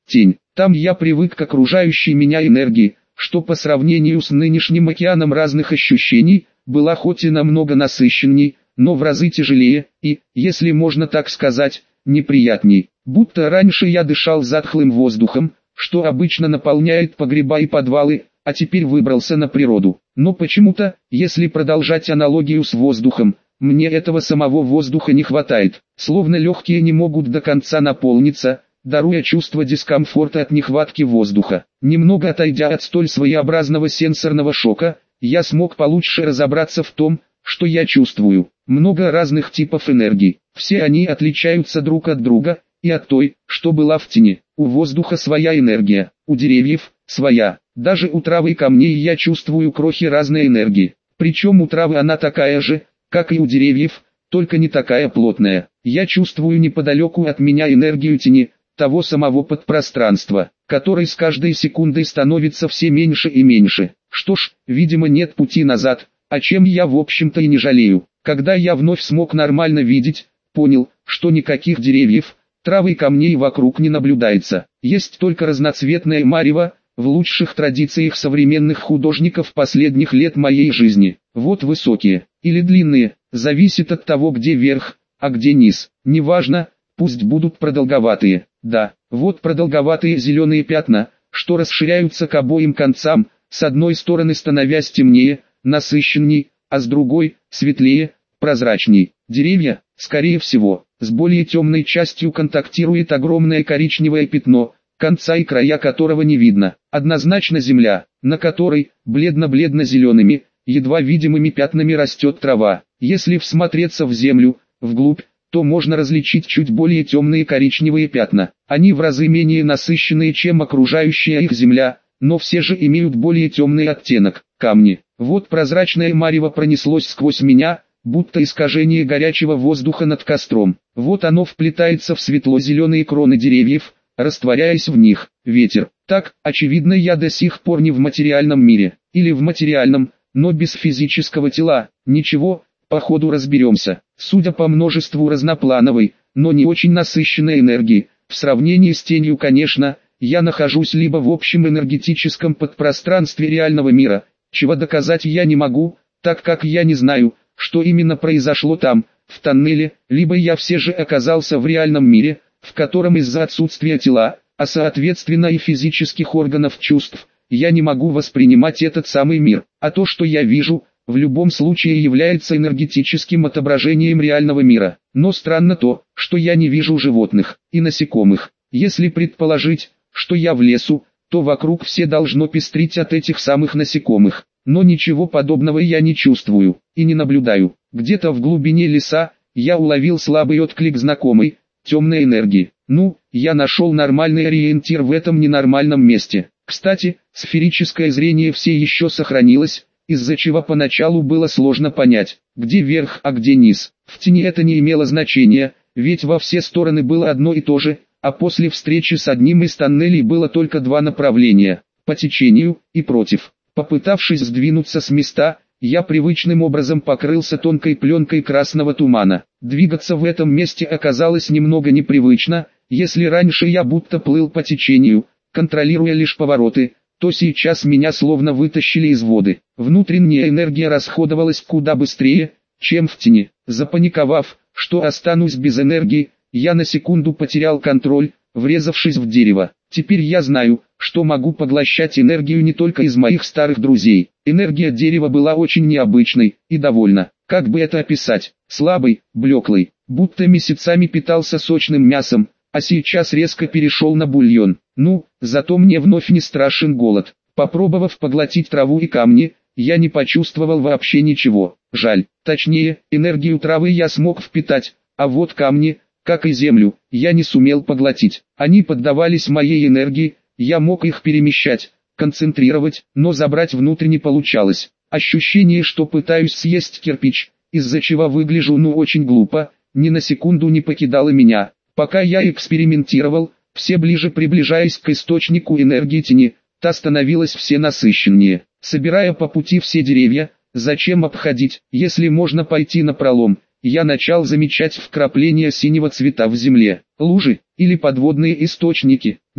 тень. Там я привык к окружающей меня энергии, что по сравнению с нынешним океаном разных ощущений, была хоть и намного насыщенней, но в разы тяжелее и, если можно так сказать, неприятней. Будто раньше я дышал затхлым воздухом, что обычно наполняет погреба и подвалы, а теперь выбрался на природу. Но почему-то, если продолжать аналогию с воздухом, мне этого самого воздуха не хватает, словно легкие не могут до конца наполниться, даруя чувство дискомфорта от нехватки воздуха. Немного отойдя от столь своеобразного сенсорного шока, я смог получше разобраться в том, что я чувствую. Много разных типов энергии, все они отличаются друг от друга, и от той, что была в тени. У воздуха своя энергия, у деревьев своя. Даже у травы и камней я чувствую крохи разной энергии. Причем у травы она такая же, как и у деревьев, только не такая плотная. Я чувствую неподалеку от меня энергию тени, того самого подпространства, который с каждой секундой становится все меньше и меньше. Что ж, видимо нет пути назад, о чем я в общем-то и не жалею. Когда я вновь смог нормально видеть, понял, что никаких деревьев, травы и камней вокруг не наблюдается. Есть только разноцветное марево, в лучших традициях современных художников последних лет моей жизни. Вот высокие, или длинные, зависит от того где верх, а где низ. Неважно, пусть будут продолговатые. Да, вот продолговатые зеленые пятна, что расширяются к обоим концам, с одной стороны становясь темнее, насыщенней, а с другой, светлее, прозрачней. Деревья, скорее всего, с более темной частью контактирует огромное коричневое пятно, конца и края которого не видно. Однозначно земля, на которой, бледно-бледно-зелеными, едва видимыми пятнами растет трава. Если всмотреться в землю, вглубь, то можно различить чуть более темные коричневые пятна. Они в разы менее насыщенные, чем окружающая их земля, но все же имеют более темный оттенок. Камни. Вот прозрачное марево пронеслось сквозь меня, будто искажение горячего воздуха над костром. Вот оно вплетается в светло-зеленые кроны деревьев, растворяясь в них. Ветер. Так, очевидно, я до сих пор не в материальном мире, или в материальном, но без физического тела. Ничего, по ходу разберемся. Судя по множеству разноплановой, но не очень насыщенной энергии, в сравнении с тенью, конечно, я нахожусь либо в общем энергетическом подпространстве реального мира, чего доказать я не могу, так как я не знаю, что именно произошло там, в тоннеле, либо я все же оказался в реальном мире, в котором из-за отсутствия тела, а соответственно и физических органов чувств, я не могу воспринимать этот самый мир, а то, что я вижу, в любом случае является энергетическим отображением реального мира. Но странно то, что я не вижу животных и насекомых. Если предположить, что я в лесу, то вокруг все должно пестрить от этих самых насекомых. Но ничего подобного я не чувствую и не наблюдаю. Где-то в глубине леса я уловил слабый отклик знакомой, темной энергии. Ну, я нашел нормальный ориентир в этом ненормальном месте. Кстати, сферическое зрение все еще сохранилось, из-за чего поначалу было сложно понять, где верх, а где низ. В тени это не имело значения, ведь во все стороны было одно и то же, а после встречи с одним из тоннелей было только два направления, по течению и против. Попытавшись сдвинуться с места, я привычным образом покрылся тонкой пленкой красного тумана. Двигаться в этом месте оказалось немного непривычно, если раньше я будто плыл по течению, контролируя лишь повороты, то сейчас меня словно вытащили из воды. Внутренняя энергия расходовалась куда быстрее, чем в тени. Запаниковав, что останусь без энергии, я на секунду потерял контроль, врезавшись в дерево. Теперь я знаю, что могу поглощать энергию не только из моих старых друзей. Энергия дерева была очень необычной и довольно, как бы это описать, слабой, блеклой, будто месяцами питался сочным мясом, а сейчас резко перешел на бульон. Ну, зато мне вновь не страшен голод. Попробовав поглотить траву и камни, я не почувствовал вообще ничего. Жаль, точнее, энергию травы я смог впитать, а вот камни, как и землю, я не сумел поглотить. Они поддавались моей энергии, я мог их перемещать, концентрировать, но забрать внутрь не получалось. Ощущение, что пытаюсь съесть кирпич, из-за чего выгляжу очень глупо, ни на секунду не покидало меня. Пока я экспериментировал, все ближе приближаясь к источнику энергии тени, та становилась все насыщеннее. Собирая по пути все деревья, зачем обходить, если можно пойти напролом, я начал замечать вкрапления синего цвета в земле. Лужи, или подводные источники? Нет,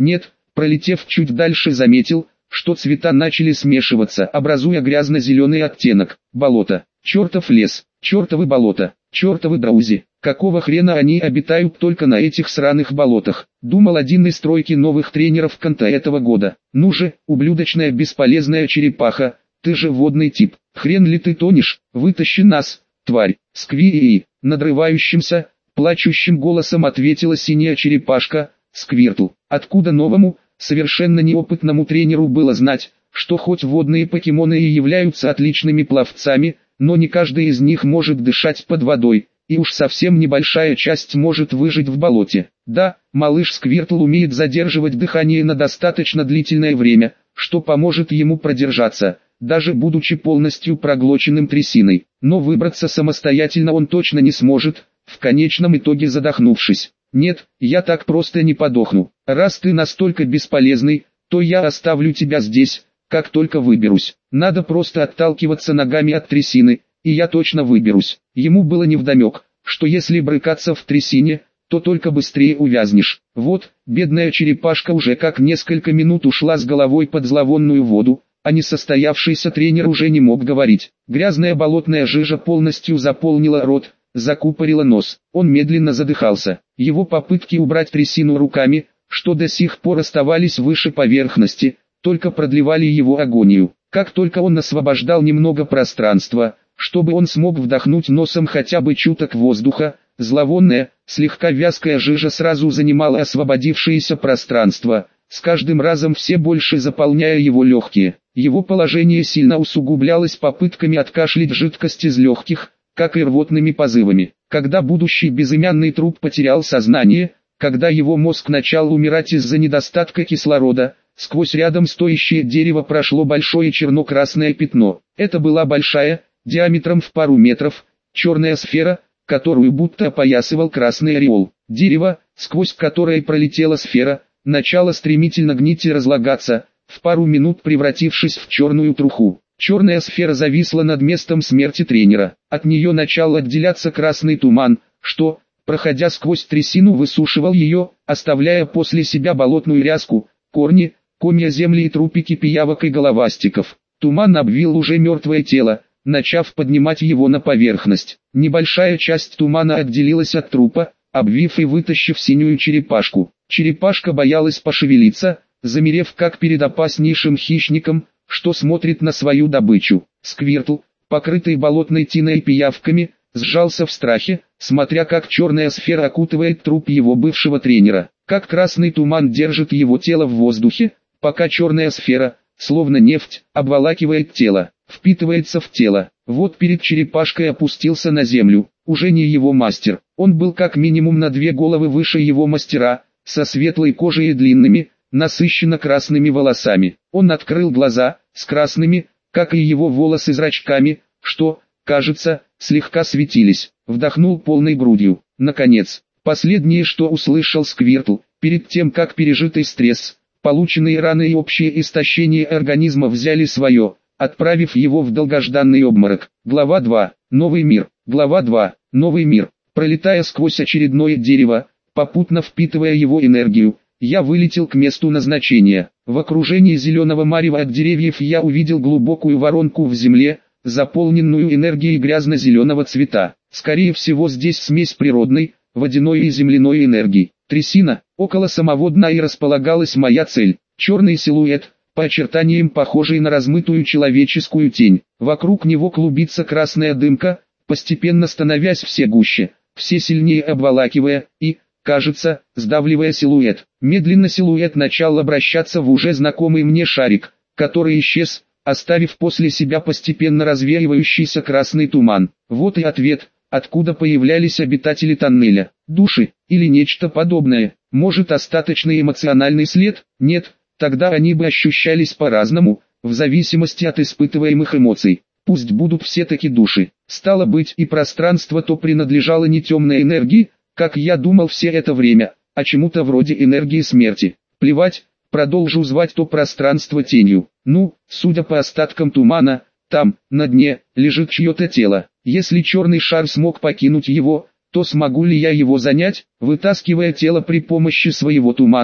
Пролетев чуть дальше, заметил, что цвета начали смешиваться, образуя грязно-зеленый оттенок. Болото, чертов лес, чертовы болота, чертовы драузи. Какого хрена они обитают только на этих сраных болотах, думал один из тройки новых тренеров Канта этого года. Ну же, ублюдочная бесполезная черепаха, ты же водный тип, хрен ли ты тонешь, вытащи нас, тварь. Сквиртл, надрывающимся, плачущим голосом ответила синяя черепашка. Сквиртл, откуда новому, совершенно неопытному тренеру было знать, что хоть водные покемоны и являются отличными пловцами, но не каждый из них может дышать под водой, и уж совсем небольшая часть может выжить в болоте. Да, малыш Сквиртл умеет задерживать дыхание на достаточно длительное время, что поможет ему продержаться, даже будучи полностью проглоченным трясиной, но выбраться самостоятельно он точно не сможет, в конечном итоге задохнувшись. Нет, я так просто не подохну. Раз ты настолько бесполезный, то я оставлю тебя здесь, как только выберусь. Надо просто отталкиваться ногами от трясины, и я точно выберусь. Ему было невдомек, что если брыкаться в трясине, то только быстрее увязнешь. Вот, бедная черепашка уже как несколько минут ушла с головой под зловонную воду, а несостоявшийся тренер уже не мог говорить. Грязная болотная жижа полностью заполнила рот, закупорила нос. Он медленно задыхался. Его попытки убрать трясину руками, что до сих пор оставались выше поверхности, только продлевали его агонию. Как только он освобождал немного пространства, чтобы он смог вдохнуть носом хотя бы чуток воздуха, зловонная, слегка вязкая жижа сразу занимала освободившееся пространство, с каждым разом все больше заполняя его легкие. Его положение сильно усугублялось попытками откашлять жидкость из легких, как и рвотными позывами. Когда будущий безымянный труп потерял сознание, когда его мозг начал умирать из-за недостатка кислорода, сквозь рядом стоящее дерево прошло большое черно-красное пятно. Это была большая, диаметром в пару метров, черная сфера, которую будто опоясывал красный ореол. Дерево, сквозь которое пролетела сфера, начало стремительно гнить и разлагаться, в пару минут превратившись в черную труху. Черная сфера зависла над местом смерти тренера. От нее начал отделяться красный туман, что, проходя сквозь трясину, высушивал ее, оставляя после себя болотную ряску, корни, комья земли и трупики пиявок и головастиков. Туман обвил уже мертвое тело, начав поднимать его на поверхность. Небольшая часть тумана отделилась от трупа, обвив и вытащив синюю черепашку. Черепашка боялась пошевелиться, замерев как перед опаснейшим хищником, что смотрит на свою добычу. Сквиртл, покрытый болотной тиной и пиявками, сжался в страхе, смотря как черная сфера окутывает труп его бывшего тренера, как красный туман держит его тело в воздухе, пока черная сфера, словно нефть, обволакивает тело, впитывается в тело. Вот перед черепашкой опустился на землю, уже не его мастер, он был как минимум на 2 головы выше его мастера, со светлой кожей и длинными, насыщенно красными волосами. Он открыл глаза, с красными, как и его волосы, зрачками, что, кажется, слегка светились. Вдохнул полной грудью. Наконец, последнее, что услышал Сквиртл, перед тем как пережитый стресс, полученные раны и общее истощение организма взяли свое, отправив его в долгожданный обморок. Глава 2. Новый мир. Глава 2. Новый мир. Пролетая сквозь очередное дерево, попутно впитывая его энергию, я вылетел к месту назначения. В окружении зеленого марева от деревьев я увидел глубокую воронку в земле, заполненную энергией грязно-зеленого цвета. Скорее всего, здесь смесь природной, водяной и земляной энергии. Трясина, около самого дна, и располагалась моя цель. Черный силуэт, по очертаниям похожий на размытую человеческую тень. Вокруг него клубится красная дымка, постепенно становясь все гуще, все сильнее обволакивая и, кажется, сдавливая силуэт. Медленно силуэт начал обращаться в уже знакомый мне шарик, который исчез, оставив после себя постепенно развеивающийся красный туман. Вот и ответ, откуда появлялись обитатели тоннеля. Души, или нечто подобное. Может, остаточный эмоциональный след? Нет, тогда они бы ощущались по-разному, в зависимости от испытываемых эмоций. Пусть будут все-таки души. Стало быть, и пространство то принадлежало не темной энергии, как я думал все это время, а чему-то вроде энергии смерти. Плевать, продолжу звать то пространство тенью. Ну, судя по остаткам тумана, там, на дне, лежит чье-то тело. Если черный шар смог покинуть его, то смогу ли я его занять? Вытаскивая тело при помощи своего тумана,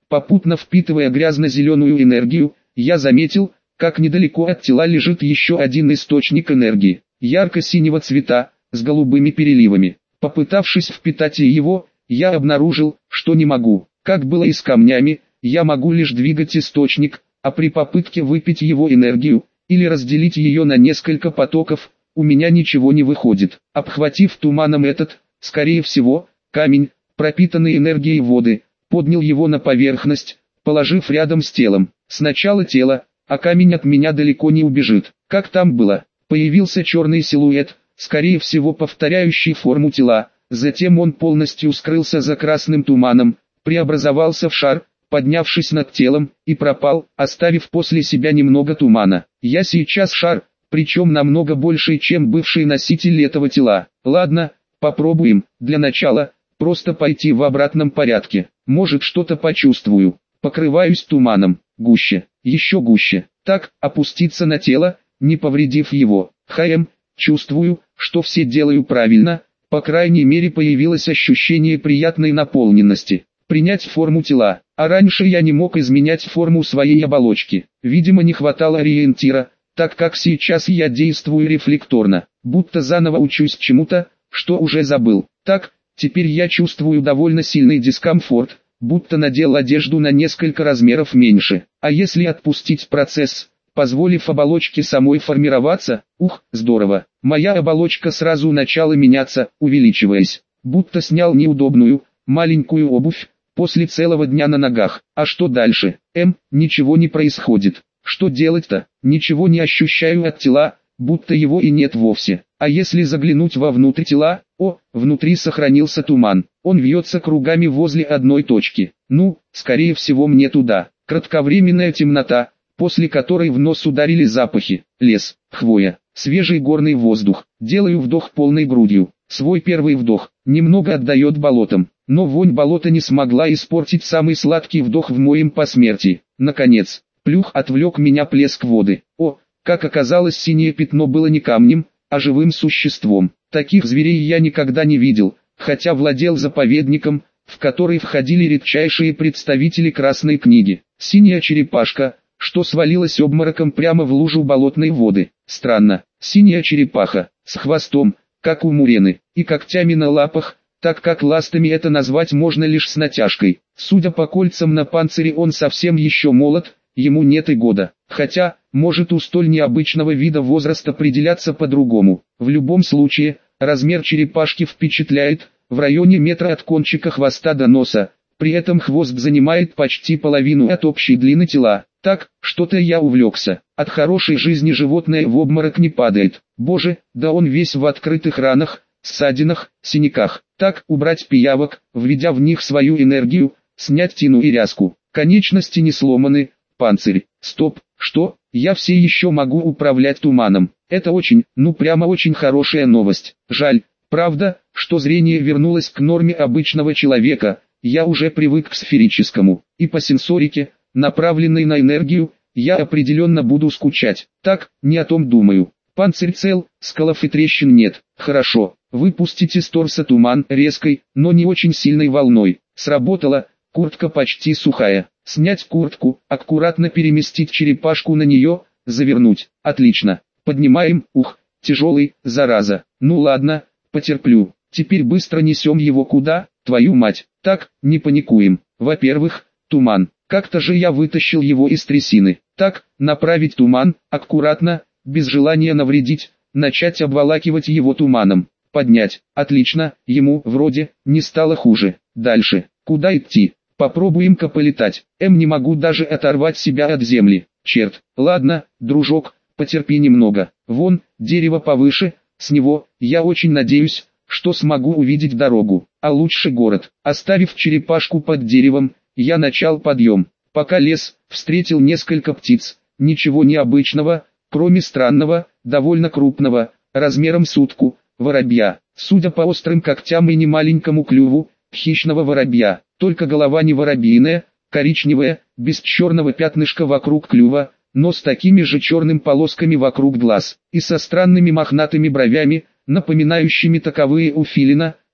Попутно впитывая грязно-зеленую энергию, я заметил, как недалеко от тела лежит еще один источник энергии, ярко-синего цвета, с голубыми переливами. Попытавшись впитать его, я обнаружил, что не могу. Как было и с камнями, я могу лишь двигать источник, а при попытке выпить его энергию, или разделить ее на несколько потоков, у меня ничего не выходит. Обхватив туманом этот, скорее всего, камень, пропитанный энергией воды, поднял его на поверхность, положив рядом с телом. Сначала тело, а камень от меня далеко не убежит. Как там было? Появился черный силуэт, скорее всего повторяющий форму тела, затем он полностью скрылся за красным туманом, преобразовался в шар, поднявшись над телом, и пропал, оставив после себя немного тумана. Я сейчас шар, причем намного больше, чем бывший носитель этого тела. Ладно, попробуем, для начала, просто пойти в обратном порядке. Может, что-то почувствую. Покрываюсь туманом, гуще, еще гуще. Так, опуститься на тело, не повредив его. Чувствую, что все делаю правильно, по крайней мере появилось ощущение приятной наполненности. Принять форму тела, а раньше я не мог изменять форму своей оболочки. Видимо, не хватало ориентира, так как сейчас я действую рефлекторно, будто заново учусь чему-то, что уже забыл. Так, теперь я чувствую довольно сильный дискомфорт, будто надел одежду на несколько размеров меньше. А если отпустить процесс, позволив оболочке самой формироваться, здорово. Моя оболочка сразу начала меняться, увеличиваясь, будто снял неудобную, маленькую обувь, после целого дня на ногах. А что дальше? Ничего не происходит. Что делать-то? Ничего не ощущаю от тела, будто его и нет вовсе. А если заглянуть вовнутрь тела, внутри сохранился туман. Он вьется кругами возле одной точки. Скорее всего мне туда. Кратковременная темнота, после которой в нос ударили запахи. Лес, хвоя, свежий горный воздух. Делаю вдох полной грудью. Свой первый вдох, немного отдает болотам. Но вонь болота не смогла испортить самый сладкий вдох в моем посмертии. Наконец, плюх отвлек меня плеск воды. Как оказалось, синее пятно было не камнем, а живым существом. Таких зверей я никогда не видел, хотя владел заповедником, в который входили редчайшие представители Красной книги. Синяя черепашка, что свалилась обмороком прямо в лужу болотной воды. Странно, синяя черепаха, с хвостом, как у мурены, и когтями на лапах, так как ластами это назвать можно лишь с натяжкой. Судя по кольцам на панцире, он совсем еще молод, ему нет и года. Хотя, может, у столь необычного вида возраст определяться по-другому. В любом случае, размер черепашки впечатляет, в районе метра от кончика хвоста до носа. При этом хвост занимает почти половину от общей длины тела. Так, что-то я увлекся. От хорошей жизни животное в обморок не падает. Боже, да он весь в открытых ранах, ссадинах, синяках. Так, убрать пиявок, введя в них свою энергию, снять тину и ряску. Конечности не сломаны, панцирь. Стоп, что? Я все еще могу управлять туманом. Это очень, прямо очень хорошая новость. Жаль, правда, что зрение вернулось к норме обычного человека. Я уже привык к сферическому. И по сенсорике, направленной на энергию, я определенно буду скучать. Так, не о том думаю. Панцирь цел, сколов и трещин нет. Хорошо, выпустить из торса туман резкой, но не очень сильной волной. Сработало, куртка почти сухая. Снять куртку, аккуратно переместить черепашку на нее, завернуть. Отлично. Поднимаем, тяжелый, зараза. Ладно, потерплю. Теперь быстро несем его куда, твою мать. Так, не паникуем. Во-первых, туман. Как-то же я вытащил его из трясины. Так, направить туман, аккуратно, без желания навредить, начать обволакивать его туманом. Поднять. Отлично, ему, вроде, не стало хуже. Дальше. Куда идти? Попробуем-ка полетать. Не могу даже оторвать себя от земли. Черт. Ладно, дружок, потерпи немного. Вон, дерево повыше, с него, я очень надеюсь, что смогу увидеть дорогу. А лучше город. Оставив черепашку под деревом, я начал подъем. Пока лес, встретил несколько птиц. Ничего необычного, кроме странного, довольно крупного, размером с утку, воробья. Судя по острым когтям и немаленькому клюву, хищного воробья. Только голова не воробьиная, коричневая, без черного пятнышка вокруг клюва, но с такими же черными полосками вокруг глаз, и со странными мохнатыми бровями, напоминающими таковые у филина,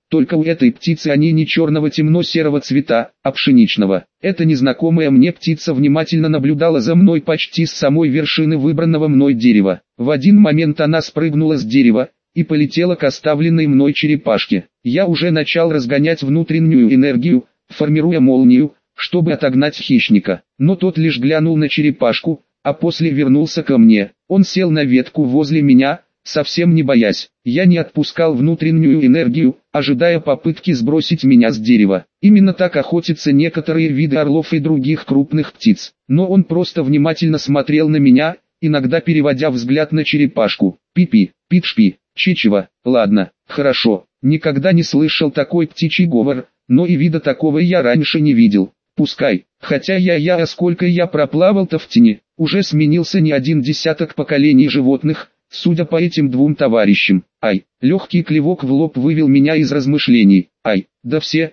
только у этой птицы они не черного темно-серого цвета, а пшеничного. Эта незнакомая мне птица внимательно наблюдала за мной почти с самой вершины выбранного мной дерева. В один момент она спрыгнула с дерева и полетела к оставленной мной черепашке. Я уже начал разгонять внутреннюю энергию, формируя молнию, чтобы отогнать хищника. Но тот лишь глянул на черепашку, а после вернулся ко мне. Он сел на ветку возле меня, совсем не боясь. Я не отпускал внутреннюю энергию, ожидая попытки сбросить меня с дерева. Именно так охотятся некоторые виды орлов и других крупных птиц. Но он просто внимательно смотрел на меня, иногда переводя взгляд на черепашку. Пи-пи, пит-шпи, чичева. Ладно, хорошо. Никогда не слышал такой птичий говор, но и вида такого я раньше не видел. Пускай, хотя а сколько я проплавал-то в тени, уже сменился не один десяток поколений животных, судя по этим двум товарищам. Ай, легкий клевок в лоб вывел меня из размышлений. Ай, да все,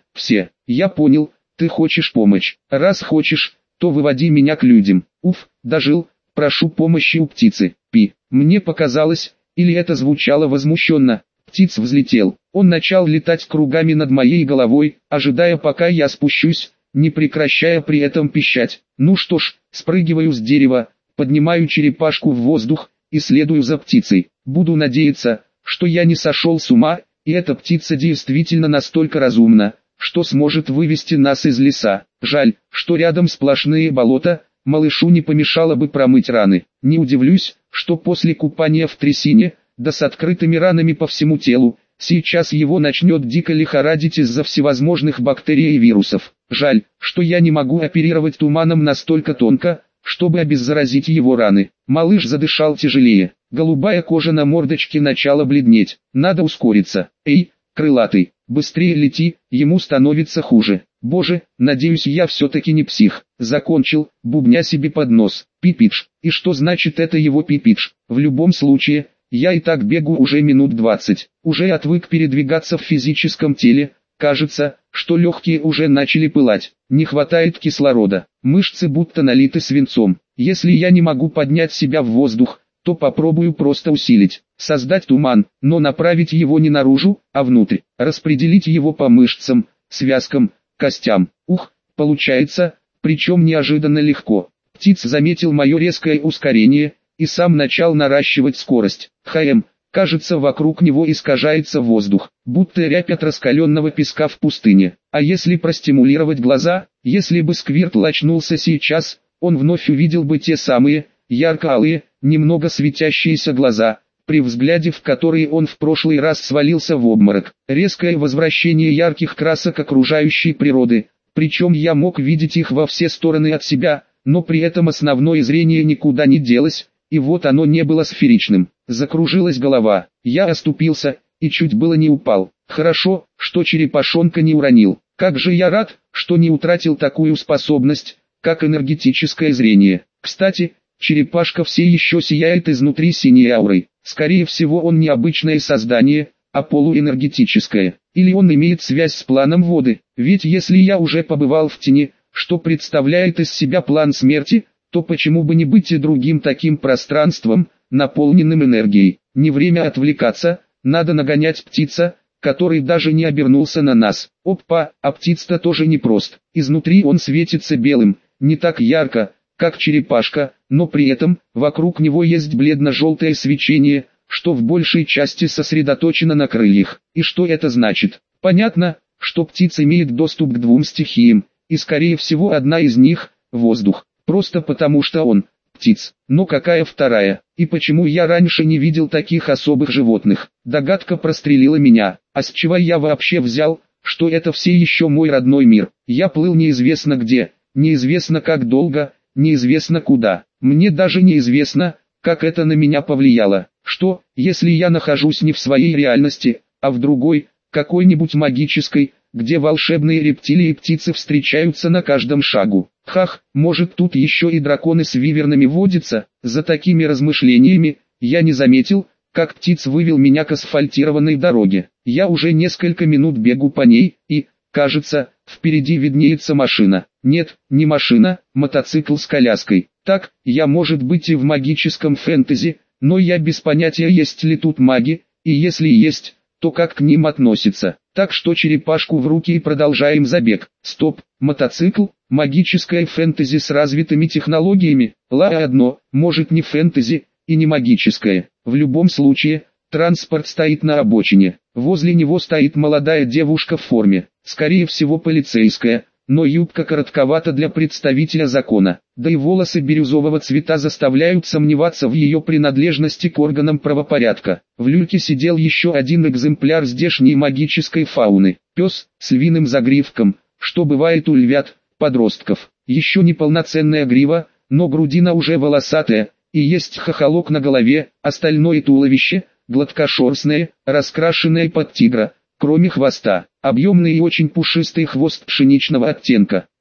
я понял, ты хочешь помочь. Раз хочешь, то выводи меня к людям. Уф, дожил, прошу помощи у птицы. Пи, мне показалось, или это звучало возмущенно. Птиц взлетел, он начал летать кругами над моей головой, ожидая пока я спущусь, не прекращая при этом пищать. Ну что ж, спрыгиваю с дерева, поднимаю черепашку в воздух и следую за птицей. Буду надеяться, что я не сошел с ума, и эта птица действительно настолько разумна, что сможет вывести нас из леса. Жаль, что рядом сплошные болота, малышу не помешало бы промыть раны. Не удивлюсь, что после купания в трясине, да с открытыми ранами по всему телу, сейчас его начнет дико лихорадить из-за всевозможных бактерий и вирусов. Жаль, что я не могу оперировать туманом настолько тонко, чтобы обеззаразить его раны. Малыш задышал тяжелее. Голубая кожа на мордочке начала бледнеть. Надо ускориться. Эй, крылатый, быстрее лети, ему становится хуже. Боже, надеюсь, я все-таки не псих. Закончил, бубня себе под нос. Пипидж. И что значит это его пипидж? В любом случае, я и так бегу уже минут 20. Уже отвык передвигаться в физическом теле. Кажется, что легкие уже начали пылать. Не хватает кислорода. Мышцы будто налиты свинцом. Если я не могу поднять себя в воздух, то попробую просто усилить. Создать туман, но направить его не наружу, а внутрь. Распределить его по мышцам, связкам, костям. Ух, получается, причем неожиданно легко. Птиц заметил мое резкое ускорение и сам начал наращивать скорость. Кажется, вокруг него искажается воздух, будто рябь от раскаленного песка в пустыне. А если простимулировать глаза, если бы Сквиртл очнулся сейчас, он вновь увидел бы те самые, ярко-алые, немного светящиеся глаза, при взгляде в которые он в прошлый раз свалился в обморок. Резкое возвращение ярких красок окружающей природы, причем я мог видеть их во все стороны от себя, но при этом основное зрение никуда не делось, и вот оно не было сферичным. Закружилась голова, я оступился, и чуть было не упал. Хорошо, что черепашонка не уронил. Как же я рад, что не утратил такую способность, как энергетическое зрение. Кстати, черепашка все еще сияет изнутри синей аурой. Скорее всего, он не обычное создание, а полуэнергетическое. Или он имеет связь с планом воды. Ведь если я уже побывал в тени, что представляет из себя план смерти, то почему бы не быть и другим таким пространством, наполненным энергией. Не время отвлекаться, надо нагонять птица, который даже не обернулся на нас. Опа, а птица тоже непрост. Изнутри он светится белым, не так ярко, как черепашка, но при этом, вокруг него есть бледно-желтое свечение, что в большей части сосредоточено на крыльях. И что это значит? Понятно, что птица имеет доступ к двум стихиям, и скорее всего одна из них – воздух. Просто потому что он – птиц. Но какая вторая? И почему я раньше не видел таких особых животных? Догадка прострелила меня. А с чего я вообще взял, что это все еще мой родной мир? Я плыл неизвестно где, неизвестно как долго, неизвестно куда. Мне даже неизвестно, как это на меня повлияло. Что, если я нахожусь не в своей реальности, а в другой, какой-нибудь магической, где волшебные рептилии и птицы встречаются на каждом шагу? Хах, может тут еще и драконы с вивернами водятся? За такими размышлениями, я не заметил, как птиц вывел меня к асфальтированной дороге. Я уже несколько минут бегу по ней, и, кажется, впереди виднеется машина. Нет, не машина, мотоцикл с коляской. Так, я может быть и в магическом фэнтези, но я без понятия есть ли тут маги, и если есть, то как к ним относится. Так что черепашку в руки и продолжаем забег. Стоп, мотоцикл, магическое фэнтези с развитыми технологиями. Одно, может не фэнтези и не магическое. В любом случае, транспорт стоит на обочине. Возле него стоит молодая девушка в форме, скорее всего полицейская, но юбка коротковата для представителя закона, да и волосы бирюзового цвета заставляют сомневаться в ее принадлежности к органам правопорядка. В люльке сидел еще один экземпляр здешней магической фауны, пес с львиным загривком, что бывает у львят, подростков. Еще не полноценная грива, но грудина уже волосатая, и есть хохолок на голове, остальное туловище – гладкошерстное, раскрашенное под тигра, кроме хвоста, объемный и очень пушистый хвост пшеничного оттенка.